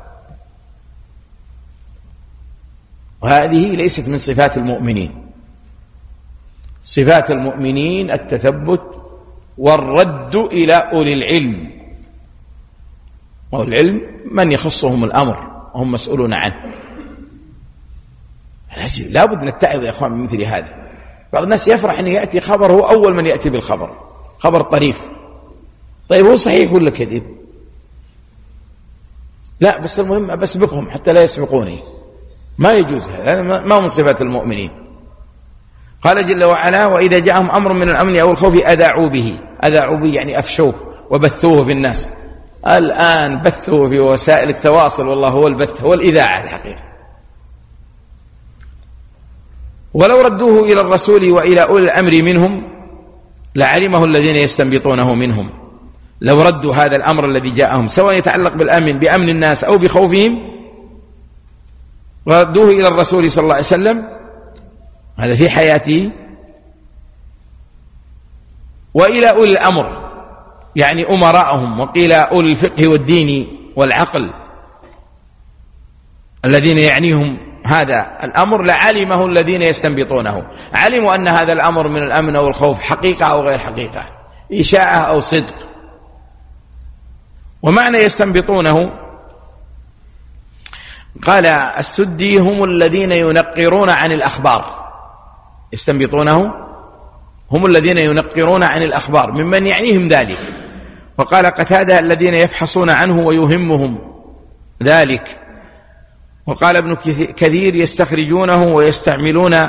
S1: وهذه ليست من صفات المؤمنين. صفات المؤمنين التثبت والرد إلى أولي العلم، والعلم من يخصهم الأمر وهم مسؤولون عنه. لا بد نتعظ يا أخوان من مثل هذا. بعض الناس يفرح أن يأتي خبر، هو أول من يأتي بالخبر، خبر طريف
S2: طيب هو صحيح ولا كذب؟ لا بس المهم بسبقهم حتى لا يسبقوني، ما يجوز هذا، ما هو من صفات المؤمنين. قال جل وعلا: وإذا جاءهم أمر من الأمن أو الخوف أذاعوا به. أذاعوا به يعني أفشوه وبثوه في الناس. الآن بثوه في وسائل التواصل، والله هو البث، هو الإذاعة الحقيقة. ولو ردوه إلى الرسول وإلى أولي الأمر منهم لعلمه الذين يستنبطونه منهم. لو ردوا هذا الأمر الذي جاءهم سواء يتعلق بالأمن بأمن الناس أو بخوفهم، ردوه إلى الرسول صلى الله عليه وسلم، هذا في حياته، وإلى أولي الأمر يعني أمراءهم، وقيل أولي الفقه والدين والعقل الذين يعنيهم هذا الأمر، لعلمه الذين يستنبطونه. علموا أن هذا الأمر من الأمن أو الخوف حقيقة أو غير حقيقة، إشاعة أو صدق. ومعنى يستنبطونه قال السدي هم الذين ينقرون عن الأخبار. يستنبطونه هم الذين ينقرون عن الأخبار ممن يعنيهم ذلك. وقال قتادة الذين يفحصون عنه ويهمهم ذلك. وقال ابن كثير يستخرجونه ويستعملون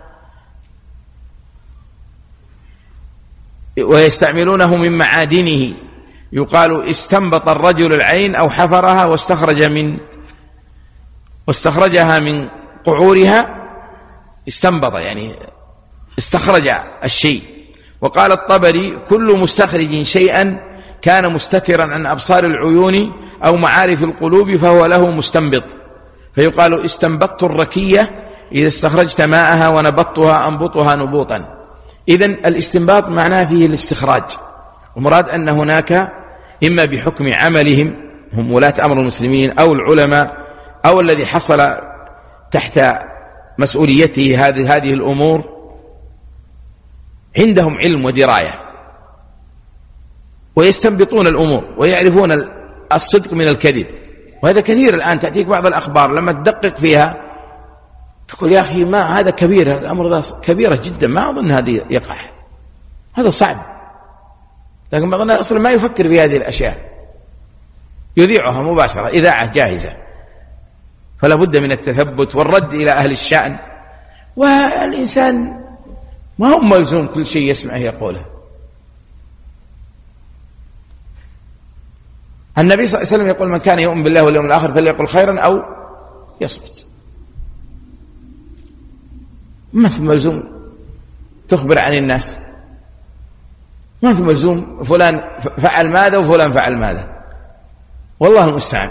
S2: ويستعملونه من معادنه. يقال استنبط الرجل العين أو حفرها واستخرج من واستخرجها من قعورها. استنبط يعني استخرج الشيء. وقال الطبري كل مستخرج شيئا كان مستترا عن أبصار العيون أو معارف القلوب فهو له مستنبط. فيقال استنبطت الركية إذا استخرجت ماءها ونبطها أنبطها نبوطا. إذن الاستنباط معناه فيه الاستخراج، ومراد أن هناك إما بحكم عملهم هم ولاة أمر المسلمين أو العلماء أو الذي حصل تحت مسؤوليته هذه هذه الأمور، عندهم علم ودراية ويستنبطون الأمور ويعرفون الصدق من الكذب. وهذا كثير الآن، تأتيك بعض الأخبار لما تدقق فيها تقول يا أخي ما هذا كبير، هذا الأمر ده كبيرة جدا، ما أظن هذه يقع، هذا صعب. لكن بعض الناس أصلا ما يفكر في هذه الأشياء، يذيعها مباشرة، إذاعة جاهزة. فلا بد من التثبت والرد إلى أهل الشأن. والإنسان ما هو ملزوم كل شيء يسمعه يقوله. النبي صلى الله عليه وسلم يقول من كان يؤمن بالله واليوم الآخر فليقل خيرا أو يصمت. ما أنت ملزوم تخبر عن الناس، ما أنت ملزوم فلان فعل ماذا وفلان فعل ماذا، والله المستعان.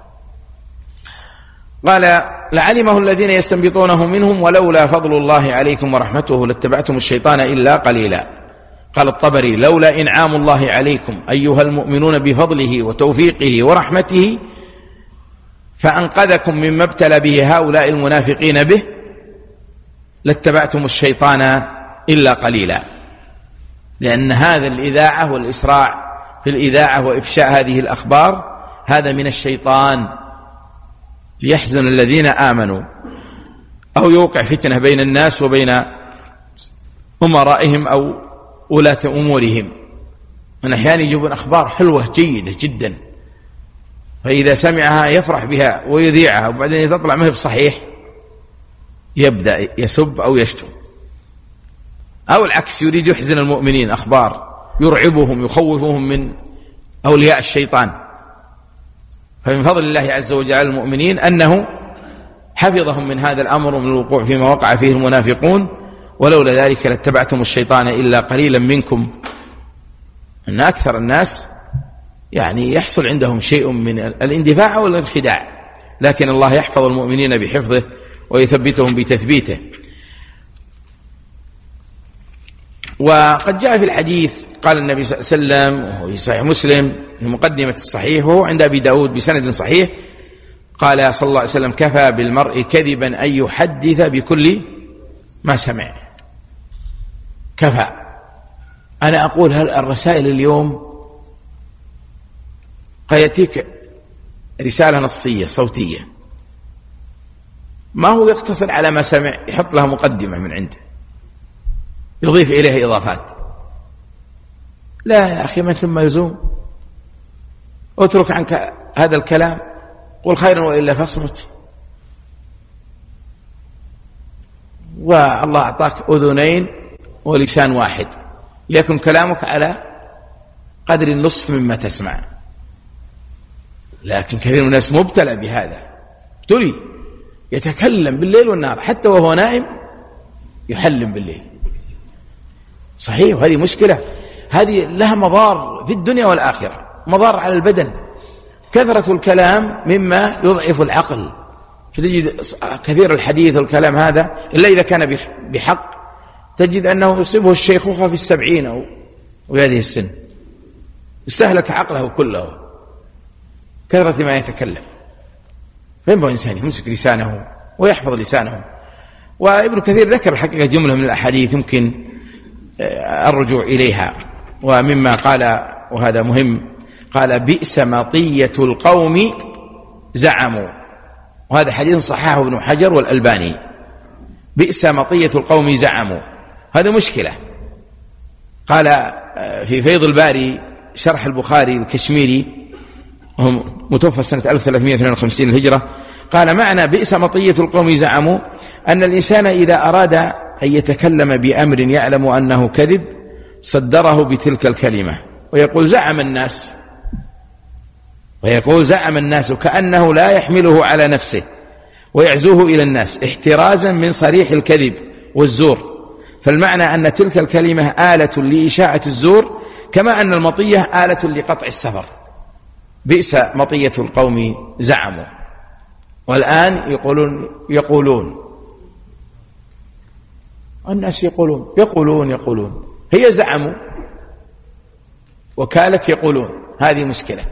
S2: قال لعلمه الذين يستنبطونه منهم ولولا فضل الله عليكم ورحمته لاتبعتم الشيطان إلا قليلا. قال الطبري لولا إنعام الله عليكم أيها المؤمنون بفضله وتوفيقه ورحمته فأنقذكم مما ابتلى به هؤلاء المنافقين به لاتبعتم الشيطان إلا قليلا. لأن هذا الإذاعة والإسراع في الإذاعة وإفشاء هذه الأخبار هذا من الشيطان ليحزن الذين آمنوا أو يوقع فتنة بين الناس وبين أمرائهم أو ولاة أمورهم. من أحيانا يجيبون أخبار حلوة جيدة جدا، فإذا سمعها يفرح بها ويذيعها، وبعدين تطلع ما هي بصحيح يبدأ يسب أو يشتم، أو العكس يريد يحزن المؤمنين، أخبار يرعبهم يخوفهم من أولياء الشيطان. فمن فضل الله عز وجل على المؤمنين أنه حفظهم من هذا الأمر ومن الوقوع فيما وقع فيه المنافقون. ولولا ذلك لاتبعتم الشيطان إلا قليلا منكم. أن أكثر الناس يعني يحصل عندهم شيء من الاندفاع والانخداع، لكن الله يحفظ المؤمنين بحفظه ويثبتهم بتثبيته. وقد جاء في الحديث قال النبي صلى الله عليه وسلم وهو في صحيح مسلم في مقدمة الصحيح وهو عند أبي داود بسند صحيح، قال صلى الله عليه وسلم كفى بالمرء كذبا أن يحدث بكل ما سمع. كفى. أنا أقول هل الرسائل اليوم قد يأتيك رسالة نصية صوتية ما هو يقتصر على ما سمع، يحط لها مقدمة من عنده يضيف إليها إضافات. لا يا أخي ما أنتم ملزوم
S1: اترك عنك هذا الكلام، قل خيرا وإلا فاصمت. والله أعطاك أذنين ولسان واحد، ليكن كلامك على قدر النصف مما تسمع. لكن كثير من الناس مبتلى بهذا، ابتلي يتكلم بالليل والنهار، حتى وهو نائم يحلم بالليل. صحيح، وهذه مشكلة، هذه لها مضار في الدنيا والآخرة، مضار على البدن. كثرة الكلام مما يضعف العقل، فتجد كثير الحديث والكلام هذا إلا إذا كان بحق تجد أنه يصيبه الشيخوخة في السبعين أو بهذه السن، استهلك عقله كله كثرة ما يتكلم. فينبغي الإنسان يمسك لسانه ويحفظ لسانه. وابن كثير ذكر الحقيقة جملة من الأحاديث يمكن الرجوع إليها، ومما قال وهذا مهم، قال بئس مطية القوم زعموا، وهذا حديث صححه ابن حجر والألباني. بئس مطية القوم زعموا، هذا مشكلة. قال في فيض الباري شرح البخاري الكشميري، وهم متوفى سنة ألف وثلاثمائة واثنين وخمسين الهجرة، قال معنى بئس مطية القوم زعموا أن الإنسان إذا أراد أن يتكلم بأمر يعلم أنه كذب صدره بتلك الكلمة ويقول زعم الناس، ويقول زعم الناس كأنه لا يحمله على نفسه ويعزوه إلى الناس احترازا من صريح الكذب والزور. فالمعنى أن تلك الكلمة آلة لإشاعة الزور، كما أن المطية آلة لقطع السفر. بئس مطية القوم زعموا. والآن يقولون يقولون الناس يقولون يقولون يقولون هي زعموا وكالة يقولون، هذه مشكلة.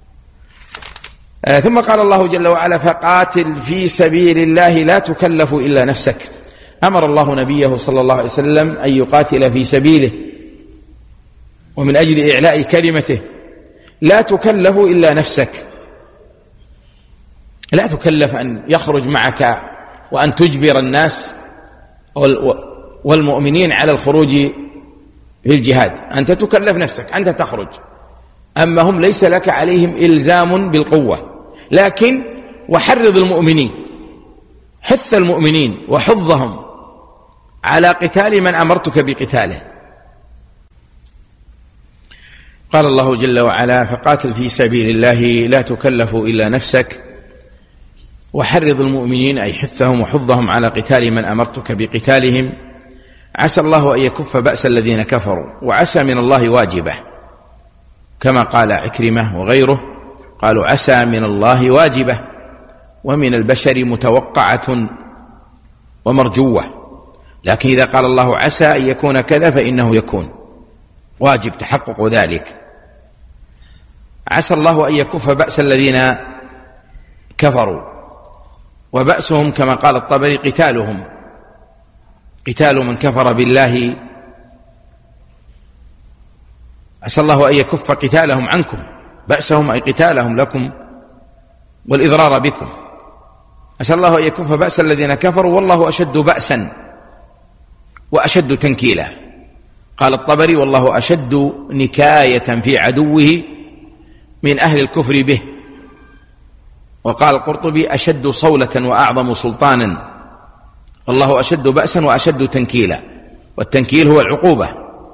S1: آه ثم قال الله جل وعلا فقاتل في سبيل الله لا تكلف إلا نفسك. أمر الله نبيه صلى الله عليه وسلم أن يقاتل في سبيله ومن أجل إعلاء كلمته، لا تكلف إلا نفسك، لا تكلف أن يخرج معك وأن تجبر الناس والمؤمنين على الخروج في الجهاد، أنت تكلف نفسك، أنت تخرج. أما هم ليس لك عليهم إلزام بالقوة، لكن وحرض المؤمنين، حث المؤمنين وحضهم على قتال من أمرتك بقتاله. قال الله جل وعلا فقاتل في سبيل الله لا تكلف إلا نفسك وحرض المؤمنين، أي حثهم وحضهم على قتال من أمرتك بقتالهم. عسى الله أن يكف بأس الذين كفروا، وعسى من الله واجبة، كما قال عكرمة وغيره قالوا عسى من الله واجبة، ومن البشر متوقعة ومرجوة. لكن إذا قال الله عسى أن يكون كذا فإنه يكون واجب تحقق ذلك. عسى الله أن يكف بأس الذين كفروا، وبأسهم كما قال الطبري قتالهم، قتال من كفر بالله. عسى الله أن يكف قتالهم عنكم، بأسهم أي قتالهم لكم والإضرار بكم. عسى الله أن يكف بأس الذين كفروا والله أشد بأسا وأشد تنكيلا. قال الطبري والله أشد نكاية في عدوه من أهل الكفر به. وقال القرطبي أشد صولة وأعظم سلطانا، والله أشد بأسا وأشد تنكيلا، والتنكيل هو العقوبة.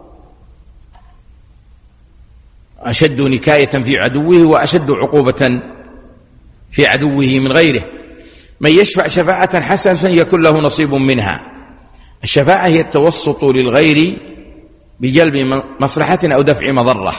S1: أشد نكاية في عدوه وأشد عقوبة في عدوه من غيره. من يشفع شفاعة حسنة يكون له نصيب منها. الشفاعة هي التوسط للغير بجلب مصلحة أو دفع مضرة،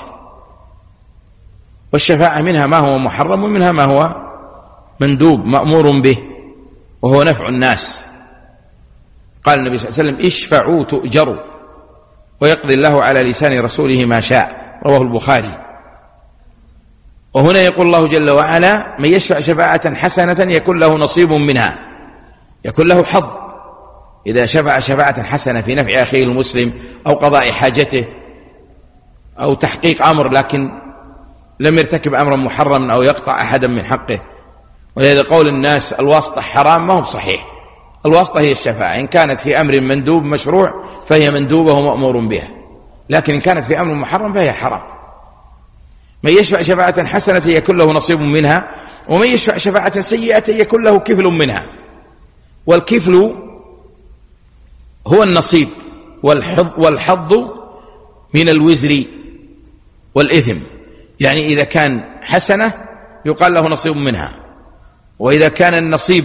S1: والشفاعة منها ما هو محرم ومنها ما هو مندوب مأمور به وهو نفع الناس. قال النبي صلى الله عليه وسلم اشفعوا تؤجروا، ويقضي الله على لسان رسوله ما شاء، رواه البخاري. وهنا يقول الله جل وعلا من يشفع شفاعة حسنة يكون له نصيب منها، يكون له حظ إذا شفع شفاعة حسنة في نفع أخيه المسلم أو قضاء حاجته أو تحقيق أمر لكن لم يرتكب أمرا محرما أو يقطع أحدا من حقه. ولهذا قول الناس الواسطة حرام ما هو صحيح. الواسطة هي الشفاعة، إن كانت في أمر مندوب مشروع فهي مندوبة ومأمور بها، لكن إن كانت في أمر محرم فهي حرام.
S2: من يشفع شفاعة حسنة يكون له نصيب منها، ومن يشفع شفاعة سيئة يكون له كفل منها. والكفل هو النصيب والحظ, والحظ من الوزر والإثم، يعني إذا كان حسنة يقال له نصيب منها، وإذا كان النصيب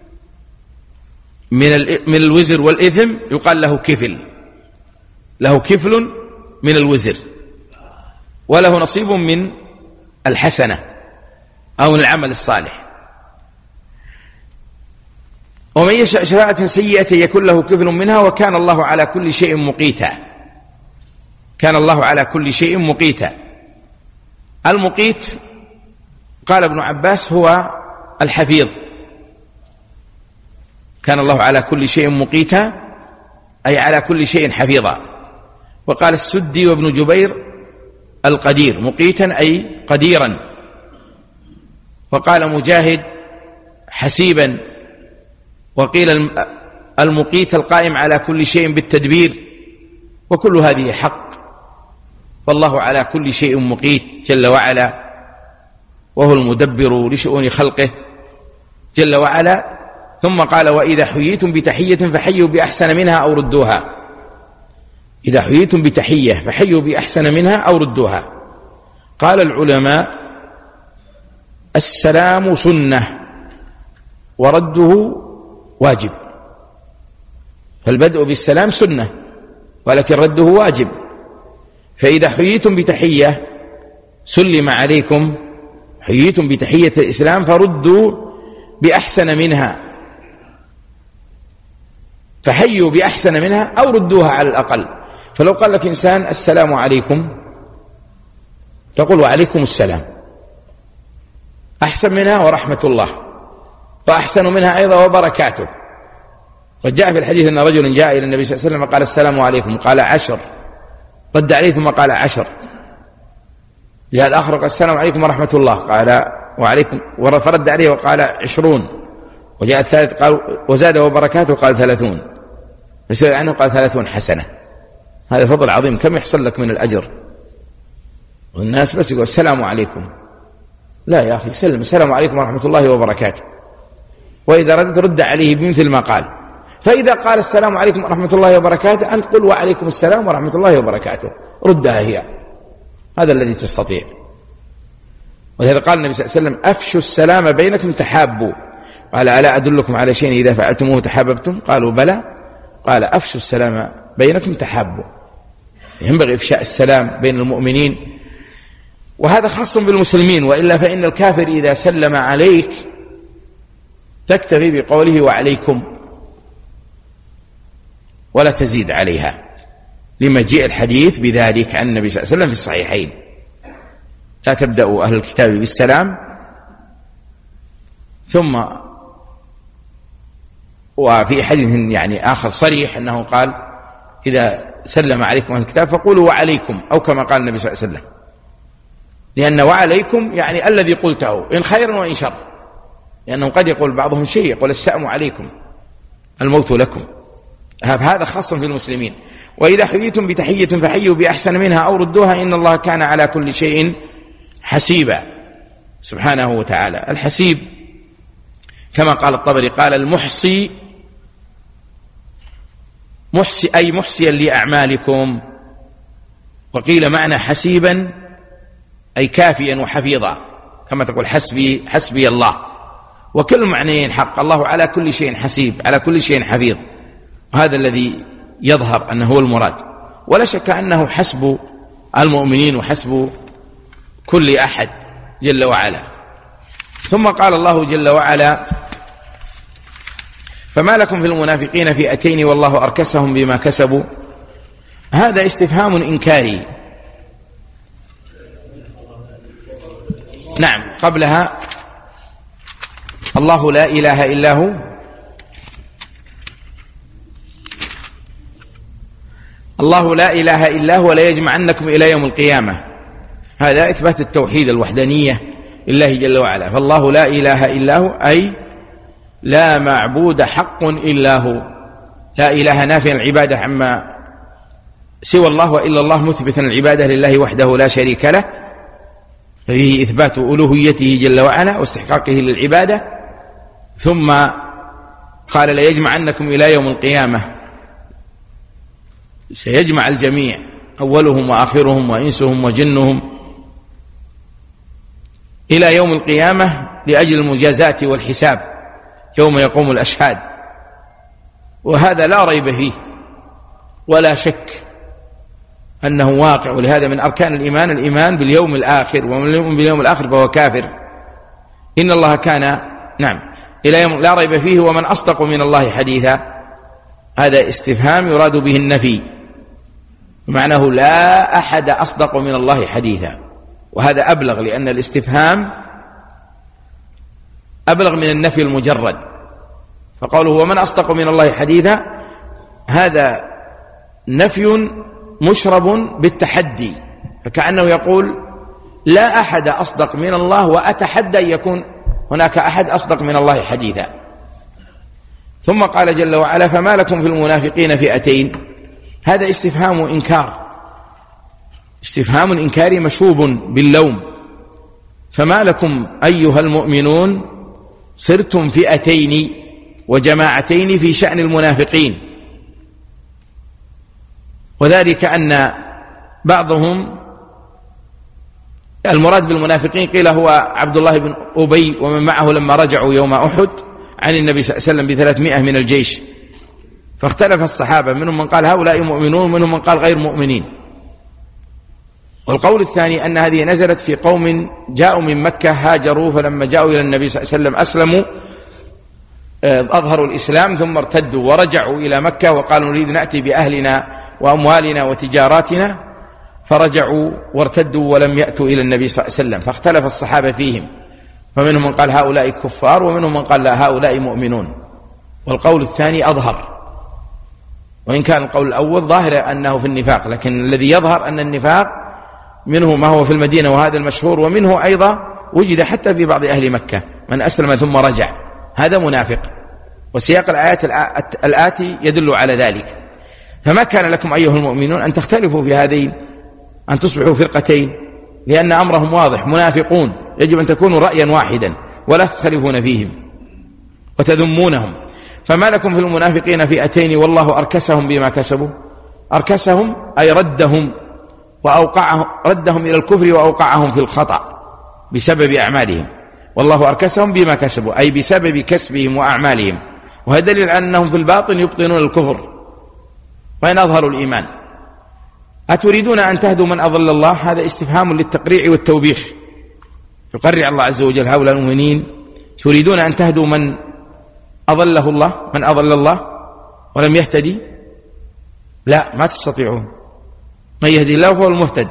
S2: من من الوزر والإثم يقال له كفل، له كفل من الوزر وله نصيب من الحسنة أو من العمل الصالح. ومن يشفع شفاعة سيئة يكون له كفل منها، وكان الله على كل شيء مقيتا. كان الله على كل شيء مقيتا. المقيت قال ابن عباس هو الحفيظ. كان الله على كل شيء مقيتا أي على كل شيء حفيظا. وقال السدي وابن جبير القدير، مقيتا أي قديرا. وقال مجاهد حسيبا. وقيل المقيت القائم على كل شيء بالتدبير. وكل هذه حق، والله على كل شيء مقيت جل وعلا، وهو المدبر لشؤون خلقه جل وعلا. ثم قال وإذا حييتم بتحية فحيوا بأحسن منها أو ردوها. إذا حييتم بتحية فحيوا بأحسن منها أو ردوها. قال العلماء السلام سنة ورده واجب، فالبدء بالسلام سنة ولكن رده واجب. فإذا حييتم بتحية سلم عليكم، حييتم بتحية الإسلام فردوا بأحسن منها، فحيوا بأحسن منها أو ردوها على الأقل. فلو قال لك إنسان السلام عليكم تقول وعليكم السلام، أحسن منها ورحمة الله، وأحسن منها أيضا وبركاته. وجاء في الحديث أن رجل جاء إلى النبي صلى الله عليه وسلم قال السلام عليكم، قال عشر، رد عليه ثم قال عشر. جاء الآخر قال السلام عليكم ورحمة الله، قال وعليكم، فرد عليه وقال عشرون. وجاء الثالث قال وزاد وبركاته قال ثلاثون. فسئل عنه قال ثلاثون حسنة. هذا فضل عظيم، كم يحصل لك من الأجر؟ والناس بس يقول السلام عليكم، لا يا أخي سلم السلام عليكم ورحمة الله وبركاته، وإذا ردت رد عليه بمثل ما قال. فإذا قال السلام عليكم ورحمة الله وبركاته أنت قل وعليكم السلام ورحمة الله وبركاته، ردها هي، هذا الذي تستطيع. ولهذا قال النبي صلى الله عليه وسلم أفشوا السلام بينكم تحابوا. قال ألا أدلكم على شيء إذا فعلتموه تحاببتم؟ قالوا بلى. قال أفشوا السلام بينكم تحابوا. ينبغي إفشاء السلام بين المؤمنين، وهذا خاص بالمسلمين، وإلا فإن الكافر إذا سلم عليك تكتفي بقوله وعليكم ولا تزيد عليها، لمجيء الحديث بذلك عن النبي صلى الله عليه وسلم في الصحيحين: لا تبدأوا أهل الكتاب بالسلام. ثم وفي حديث يعني آخر صريح أنه قال إذا سلم عليكم أهل الكتاب فقولوا وعليكم، أو كما قال النبي صلى الله عليه وسلم، لأن وعليكم يعني الذي قلته إن خيرا وإن شر، لأنه قد يقول بعضهم شيء، يقول السلام عليكم الموت لكم، هذا خاص في المسلمين. وإذا حييتم بتحية فحيوا بأحسن منها أو ردوها إن الله كان على كل شيء حسيبا سبحانه وتعالى. الحسيب كما قال الطبري قال المحصي، محصي أي محصيا لأعمالكم. وقيل معنى حسيبا أي كافيا وحفيظا، كما تقول حسبي حسبي الله. وكل معنيين حق، الله على كل شيء حسيب، على كل شيء حفيظ. هذا الذي يظهر أنه هو المراد، ولا شك أنه حسب المؤمنين وحسب كل أحد جل وعلا. ثم قال الله جل وعلا فما لكم في المنافقين فئتين والله أركسهم بما كسبوا. هذا استفهام إنكاري. نعم، قبلها الله لا إله إلا هو، الله لا إله إلا هو لا يجمعنكم إلى يوم القيامة. هذا إثبات التوحيد الوحدانية لله جل وعلا. فالله لا إله إلا هو أي لا معبود حق إلا هو. لا إله نافيا العبادة عما سوى الله، وإلا الله مثبتا العبادة لله وحده لا شريك له.
S1: ففيه إثبات ألوهيته جل وعلا واستحقاقه للعبادة. ثم قال ليجمعنكم إلى يوم القيامة، سيجمع الجميع أولهم وآخرهم وإنسهم وجنهم إلى يوم القيامة لأجل المجازاة والحساب يوم يقوم الأشهاد، وهذا لا ريب فيه ولا شك أنه واقع. ولهذا من أركان الإيمان الإيمان باليوم الآخر، ومن يؤمن باليوم الآخر فهو كافر. إن الله كان نعم إلى يوم لا ريب فيه. ومن أصدق من الله حديثا، هذا استفهام يراد به النفي، معناه لا أحد أصدق من الله حديثا، وهذا أبلغ لأن الاستفهام أبلغ من النفي المجرد. فقوله ومن أصدق من الله حديثا هذا نفي مشرب بالتحدي، فكأنه يقول لا أحد أصدق من الله وأتحدى أن يكون هناك أحد أصدق من الله حديثا. ثم قال جل وعلا فما لكم في المنافقين فئتين، هذا استفهام إنكار، استفهام إنكاري مشوب باللوم. فما لكم أيها المؤمنون صرتم فئتين وجماعتين في شأن المنافقين، وذلك أن بعضهم المراد بالمنافقين قيل هو عبد الله بن أبي ومن معه لما رجعوا يوم أحد عن النبي صلى الله عليه وسلم بثلاثمائة من الجيش، فاختلف الصحابة، منهم من قال هؤلاء مؤمنون ومنهم من قال غير مؤمنين. والقول الثاني أن هذه نزلت في قوم جاءوا من مكة هاجروا، فلما جاءوا إلى النبي صلى الله عليه وسلم أسلموا أظهروا الإسلام ثم ارتدوا ورجعوا إلى مكة وقالوا نريد نأتي بأهلنا وأموالنا وتجاراتنا، فرجعوا وارتدوا ولم يأتوا إلى النبي صلى الله عليه وسلم، فاختلف الصحابة فيهم، فمنهم من قال هؤلاء كفار ومنهم من قال لا هؤلاء مؤمنون. والقول الثاني أظهر، وإن كان القول الأول ظاهر أنه في النفاق، لكن الذي يظهر أن النفاق منه ما هو في المدينة وهذا المشهور، ومنه أيضا وجد حتى في بعض أهل مكة من أسلم ثم رجع، هذا منافق. وسياق الآيات الآتي يدل على ذلك. فما كان لكم أيها المؤمنون أن تختلفوا في هذين، أن تصبحوا فرقتين، لأن أمرهم واضح، منافقون يجب أن تكونوا رأيا واحدا ولا تختلفون فيهم وتذمونهم. فما لكم في المنافقين فئتين والله أركسهم بما كسبوا، أركسهم أي ردهم وأوقعهم، ردهم إلى الكفر وأوقعهم في الخطأ بسبب أعمالهم، والله أركسهم بما كسبوا أي بسبب كسبهم وأعمالهم، وهذا دليل أنهم في الباطن يبطنون الكفر وإن أظهروا الإيمان. أتريدون أن تهدوا من أضل الله، هذا استفهام للتقريع والتوبيخ، يقرع الله عز وجل هؤلاء المؤمنين، تريدون أن تهدوا من أضله الله، من أضل الله ولم يهتدي؟ لا، ما تستطيعون، من يهدي الله فهو المهتد.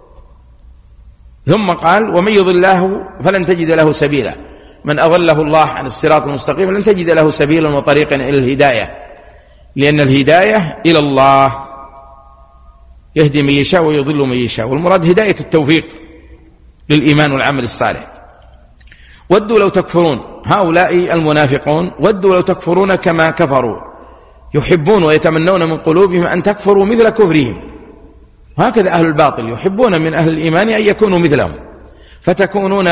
S1: ثم قال ومن يضل الله فلن تجد له سبيلا، من أضله الله عن الصراط المستقيم لن تجد له سبيلا وطريقا إلى الهداية، لأن الهداية إلى الله، يهدي من يشاء ويضل من يشاء، والمراد هداية التوفيق للإيمان والعمل الصالح. ودوا لو تكفرون، هؤلاء المنافقون ودوا لو تكفرون كما كفروا، يحبون ويتمنون من قلوبهم أن تكفروا مثل كفرهم، وهكذا أهل الباطل يحبون من أهل الإيمان أن يكونوا مثلهم، فتكونون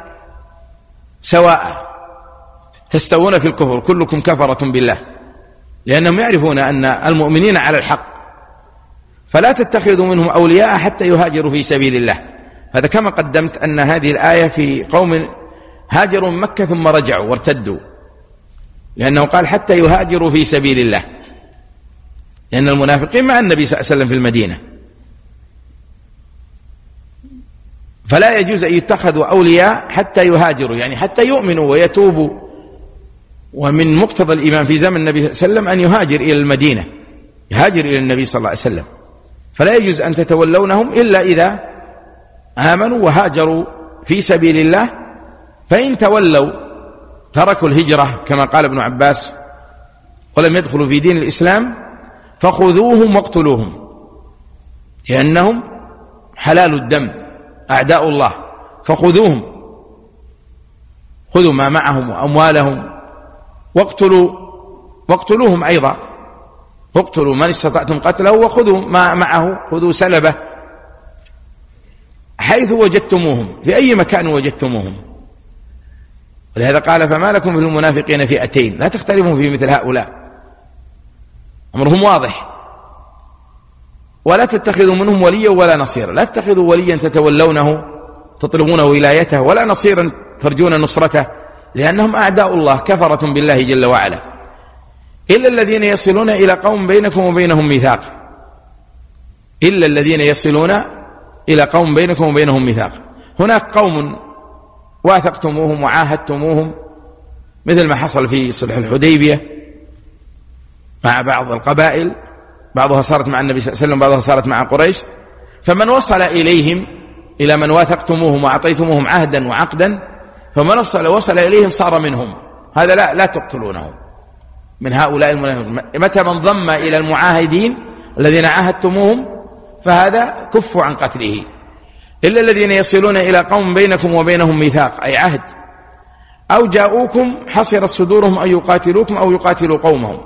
S1: سواء، تستوون في الكفر، كلكم كفرة بالله، لأنهم يعرفون أن المؤمنين على الحق، فلا تتخذوا منهم أولياء حتى يهاجروا في سبيل الله. هذا كما قدمت أن هذه الآية في قوم هاجروا من مكة ثم رجعوا وارتدوا، لأنه قال حتى يهاجروا في سبيل الله، لأن المنافقين مع النبي صلى الله عليه وسلم في المدينة، فلا يجوز أن يتخذوا أولياء حتى يهاجروا، يعني حتى يؤمنوا ويتوبوا. ومن مقتضى الإيمان في زمن النبي صلى الله عليه وسلم أن يهاجر إلى المدينة، يهاجر إلى النبي صلى الله عليه وسلم، فلا يجوز أن تتولونهم إلا إذا آمنوا وهاجروا في سبيل الله. فإن تولوا تركوا الهجرة كما قال ابن عباس ولم يدخلوا في دين الإسلام فخذوهم واقتلوهم، لأنهم حلال الدم أعداء الله، فخذوهم، خذوا ما معهم وأموالهم، واقتلوا واقتلوهم أيضا، واقتلوا من استطعتم قتله وخذوا ما معه، خذوا سلبه حيث وجدتموهم، في أي مكان وجدتموهم. ولهذا قال فما لكم في المنافقين فئتين لا تختلفوا في مثل هؤلاء، أمرهم واضح. ولا تتخذوا منهم وليا ولا نصيرا، لا تتخذوا وليا تتولونه تطلبون ولايته، ولا نصيرا ترجون نصرته، لأنهم أعداء الله كفرة بالله جل وعلا. إلا الذين يصلون إلى قوم بينكم وبينهم ميثاق، إلا الذين يصلون إلى قوم بينكم وبينهم ميثاق. هناك قوم واثقتموهم وعاهدتموهم، مثل ما حصل في صلح الحديبية مع بعض القبائل، بعضها صارت مع النبي صلى الله عليه وسلم، بعضها صارت مع قريش. فمن وصل إليهم، إلى من واثقتموهم وأعطيتموهم عهدا وعقدا، فمن وصل, وصل إليهم صار منهم. هذا لا, لا تقتلونه من هؤلاء المنافقين. متى من ضم إلى المعاهدين الذين عاهدتموهم فهذا كفوا عن قتله. إلا الذين يصلون إلى قوم بينكم وبينهم ميثاق، أي عهد، أو جاءوكم حصرت صدورهم أن يقاتلوكم أو يقاتلوا قومهم.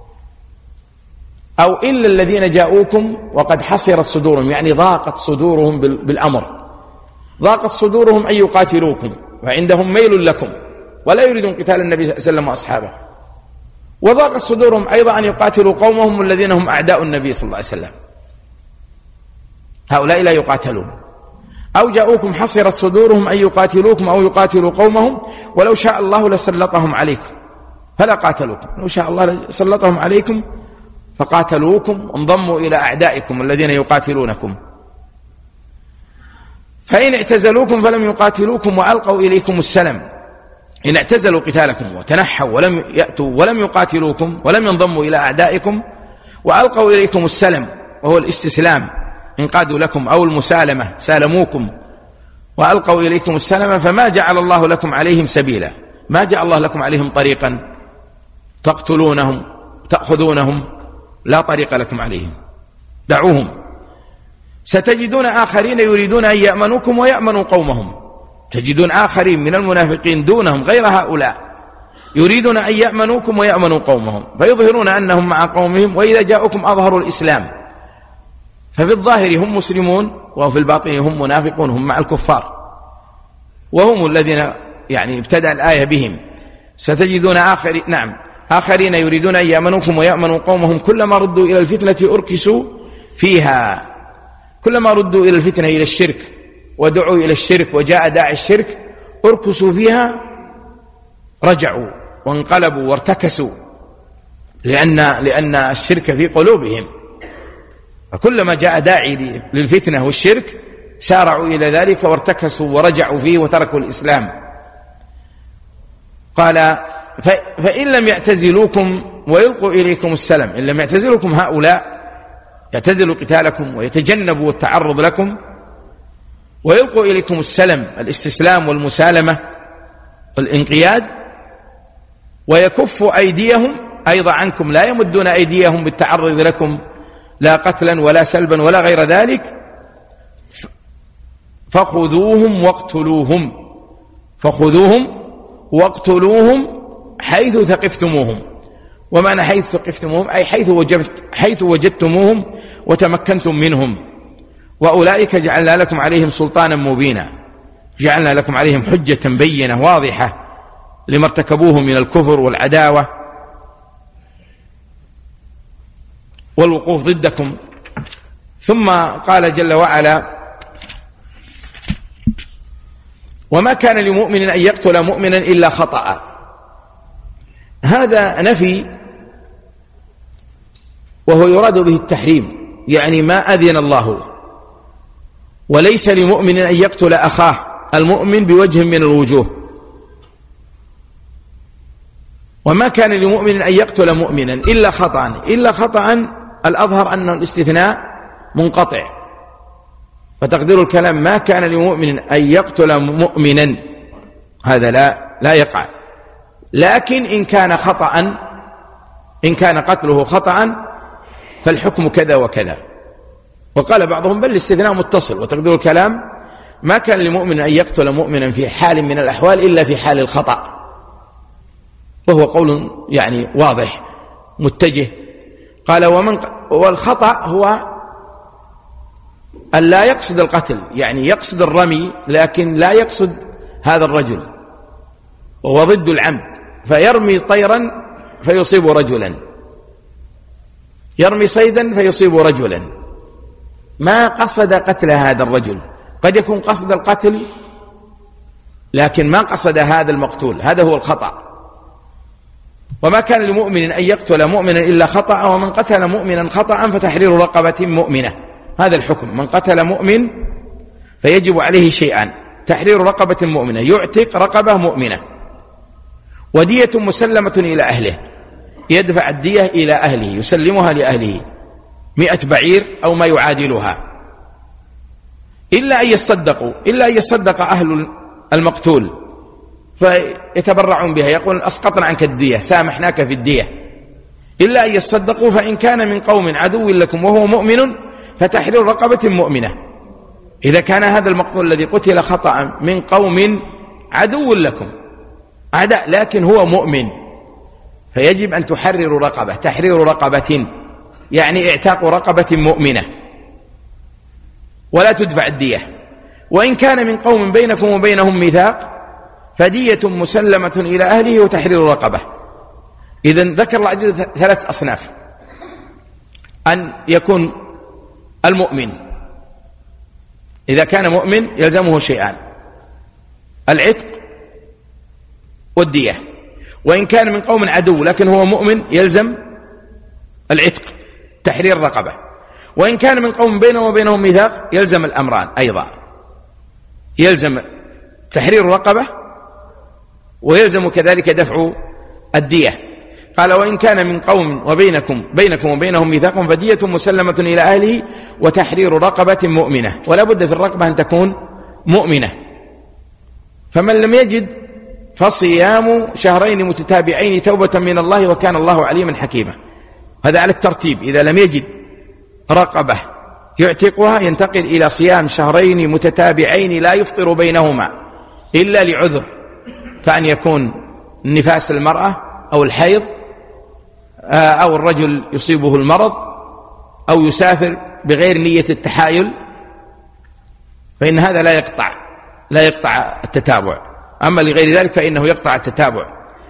S1: أو إلا الذين جاءوكم وقد حصرت صدورهم، يعني ضاقت صدورهم بالأمر، ضاقت صدورهم أن يقاتلوكم، وعندهم ميل لكم ولا يريدون قتال النبي صلى الله عليه وسلم وأصحابه. وضاقت صدورهم أيضا أن يقاتلوا قومهم الذين هم أعداء النبي صلى الله عليه وسلم، هؤلاء لا يقاتلون. أو جاءوكم حصرت صدورهم أن يقاتلوكم أو يقاتلوا قومهم، ولو شاء الله لسلطهم عليكم فلا قاتلوكم. لو شاء الله لسلطهم عليكم فقاتلوكم، انضموا إلى أعدائكم الذين يقاتلونكم. فإن اعتزلوكم فلم يقاتلوكم وألقوا إليكم السلم، إن اعتزلوا قتالكم وتنحوا ولم يأتوا ولم يقاتلوكم ولم ينضموا إلى أعدائكم، وألقوا إليكم السلم وهو الاستسلام، انقادوا لكم أو المسالمة، سالموكم وألقوا إليكم السلم، فما جعل الله لكم عليهم سبيلا، ما جعل الله لكم عليهم طريقا تقتلونهم تأخذونهم، لا طريق لكم عليهم، دعوهم. ستجدون آخرين يريدون أن يأمنوكم ويأمنوا قومهم، تجدون آخرين من المنافقين دونهم غير هؤلاء يريدون أن يأمنوكم ويأمنوا قومهم، فيظهرون أنهم مع قومهم، وإذا جاءوكم أظهروا الإسلام، ففي الظاهر هم مسلمون وفي الباطن هم منافقون، هم مع الكفار، وهم الذين يعني ابتدأ الآية بهم. ستجدون آخرين، نعم، آخرين يريدون أن يأمنوكم ويأمنوا قومهم كلما ردوا إلى الفتنة أركسوا فيها، كلما ردوا إلى الفتنة، إلى الشرك، ودعوا إلى الشرك وجاء داعي الشرك، أركسوا فيها، رجعوا وانقلبوا وارتكسوا، لأن, لأن الشرك في قلوبهم، فكلما جاء داعي للفتنة والشرك سارعوا إلى ذلك وارتكسوا ورجعوا فيه وتركوا الإسلام. قال فإن لم يعتزلوكم ويلقوا إليكم السلم، إن لم يعتزلوكم هؤلاء، يعتزلوا قتالكم ويتجنبوا التعرض لكم، ويلقوا إليكم السلم، الاستسلام والمسالمة والانقياد، ويكفوا أيديهم أيضا عنكم، لا يمدون أيديهم بالتعرض لكم لا قتلا ولا سلبا ولا غير ذلك، فخذوهم واقتلوهم، فخذوهم واقتلوهم حيث ثقفتموهم. ومعنى حيث ثقفتموهم أي حيث وجدت حيث وجدتموهم وتمكنتم منهم. وأولئك جعلنا لكم عليهم سلطانا مبينا، جعلنا لكم عليهم حجة بينة واضحة لما ارتكبوه من الكفر والعداوة والوقوف ضدكم. ثم قال جل وعلا وما كان لمؤمن أن يقتل مؤمنا إلا خطأ. هذا نفي وهو يراد به التحريم، يعني ما أذن الله، وليس لمؤمن أن يقتل أخاه المؤمن بوجه من الوجوه. وما كان لمؤمن أن يقتل مؤمنا إلا خطأ، إلا خطأ الأظهر أن الاستثناء منقطع، فتقدير الكلام ما كان لمؤمن أن يقتل مؤمنا، هذا لا لا يقع. لكن إن كان خطأ، إن كان قتله خطأ فالحكم كذا وكذا. وقال بعضهم بل الاستثناء متصل، وتقدير الكلام ما كان لمؤمن أن يقتل مؤمنا في حال من الأحوال إلا في حال الخطأ، وهو قول يعني واضح متجه. قال ومن والخطأ هو أن لا يقصد القتل، يعني يقصد الرمي لكن لا يقصد هذا الرجل، وهو ضد العمد، فيرمي طيرا فيصيب رجلا، يرمي صيدا فيصيب رجلا، ما قصد قتل هذا الرجل. قد يكون قصد القتل لكن ما قصد هذا المقتول، هذا هو الخطأ. وما كان لمؤمن أن يقتل مؤمنا إلا خطأ، ومن قتل مؤمنا خطأ فتحرير رقبة مؤمنة. هذا الحكم، من قتل مؤمن فيجب عليه شيئان: تحرير رقبة مؤمنة، يعتق رقبة مؤمنة، ودية مسلمة إلى أهله، يدفع الدية إلى أهله، يسلمها لأهله، مئة بعير أو ما يعادلها، إلا أن يصدقوا، إلا أن يصدق أهل المقتول فيتبرعون بها، يقول أسقطنا عنك الدية، سامحناك في الدية، إلا أن يصدقوا. فإن كان من قوم عدو لكم وهو مؤمن فتحرير رقبة مؤمنة. إذا كان هذا المقتول الذي قتل خطأ من قوم عدو لكم، أعداء، لكن هو مؤمن، فيجب أن تحرروا رقبة، تحرير رقبة يعني اعتاق رقبة مؤمنة، ولا تدفع الدية. وإن كان من قوم بينكم وبينهم ميثاق فدية مسلمة إلى أهله وتحرير رقبة. إذن ذكر الله عز وجل ثلاث أصناف: أن يكون المؤمن، إذا كان مؤمن يلزمه شيئان: العتق والدية. وإن كان من قوم عدو لكن هو مؤمن يلزم العتق، تحرير رقبة. وإن كان من قوم بينه وبينهم ميثاق يلزم الأمران أيضا، يلزم تحرير رقبة ويلزم كذلك دفع الدية. قال: وإن كان من قوم وبينكم بينكم وبينهم ميثاق فدية مسلمة إلى أهله وتحرير رقبة مؤمنة. ولا بد في الرقبة أن تكون مؤمنة. فمن لم يجد فصيام شهرين متتابعين توبة من الله وكان الله عليما حكيما. هذا على الترتيب. إذا لم يجد رقبة يعتقها ينتقل إلى صيام شهرين متتابعين لا يفطر بينهما إلا لعذر، كأن يكون نفاس المرأة أو الحيض أو الرجل يصيبه المرض أو يسافر بغير نية التحايل، فإن هذا لا يقطع لا يقطع التتابع. أما لغير ذلك فإنه يقطع التتابع.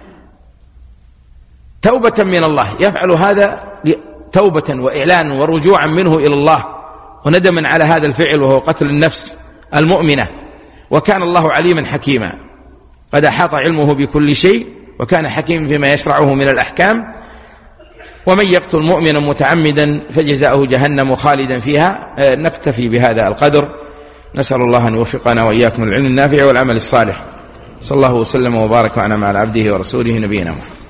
S1: توبة من الله، يفعل هذا توبة وإعلانا ورجوعا منه إلى الله وندما على هذا الفعل وهو قتل النفس المؤمنة. وكان الله عليما حكيما، قد أحاط علمه بكل شيء وكان حكيما فيما يشرعه من الأحكام. ومن يقتل مؤمنا متعمدا فجزاؤه جهنم خالدا فيها. نكتفي بهذا القدر، نسأل الله أن يوفقنا وإياكم العلم النافع والعمل الصالح. صلى الله وسلم وبارك وأنعم على عبده ورسوله نبينا محمد.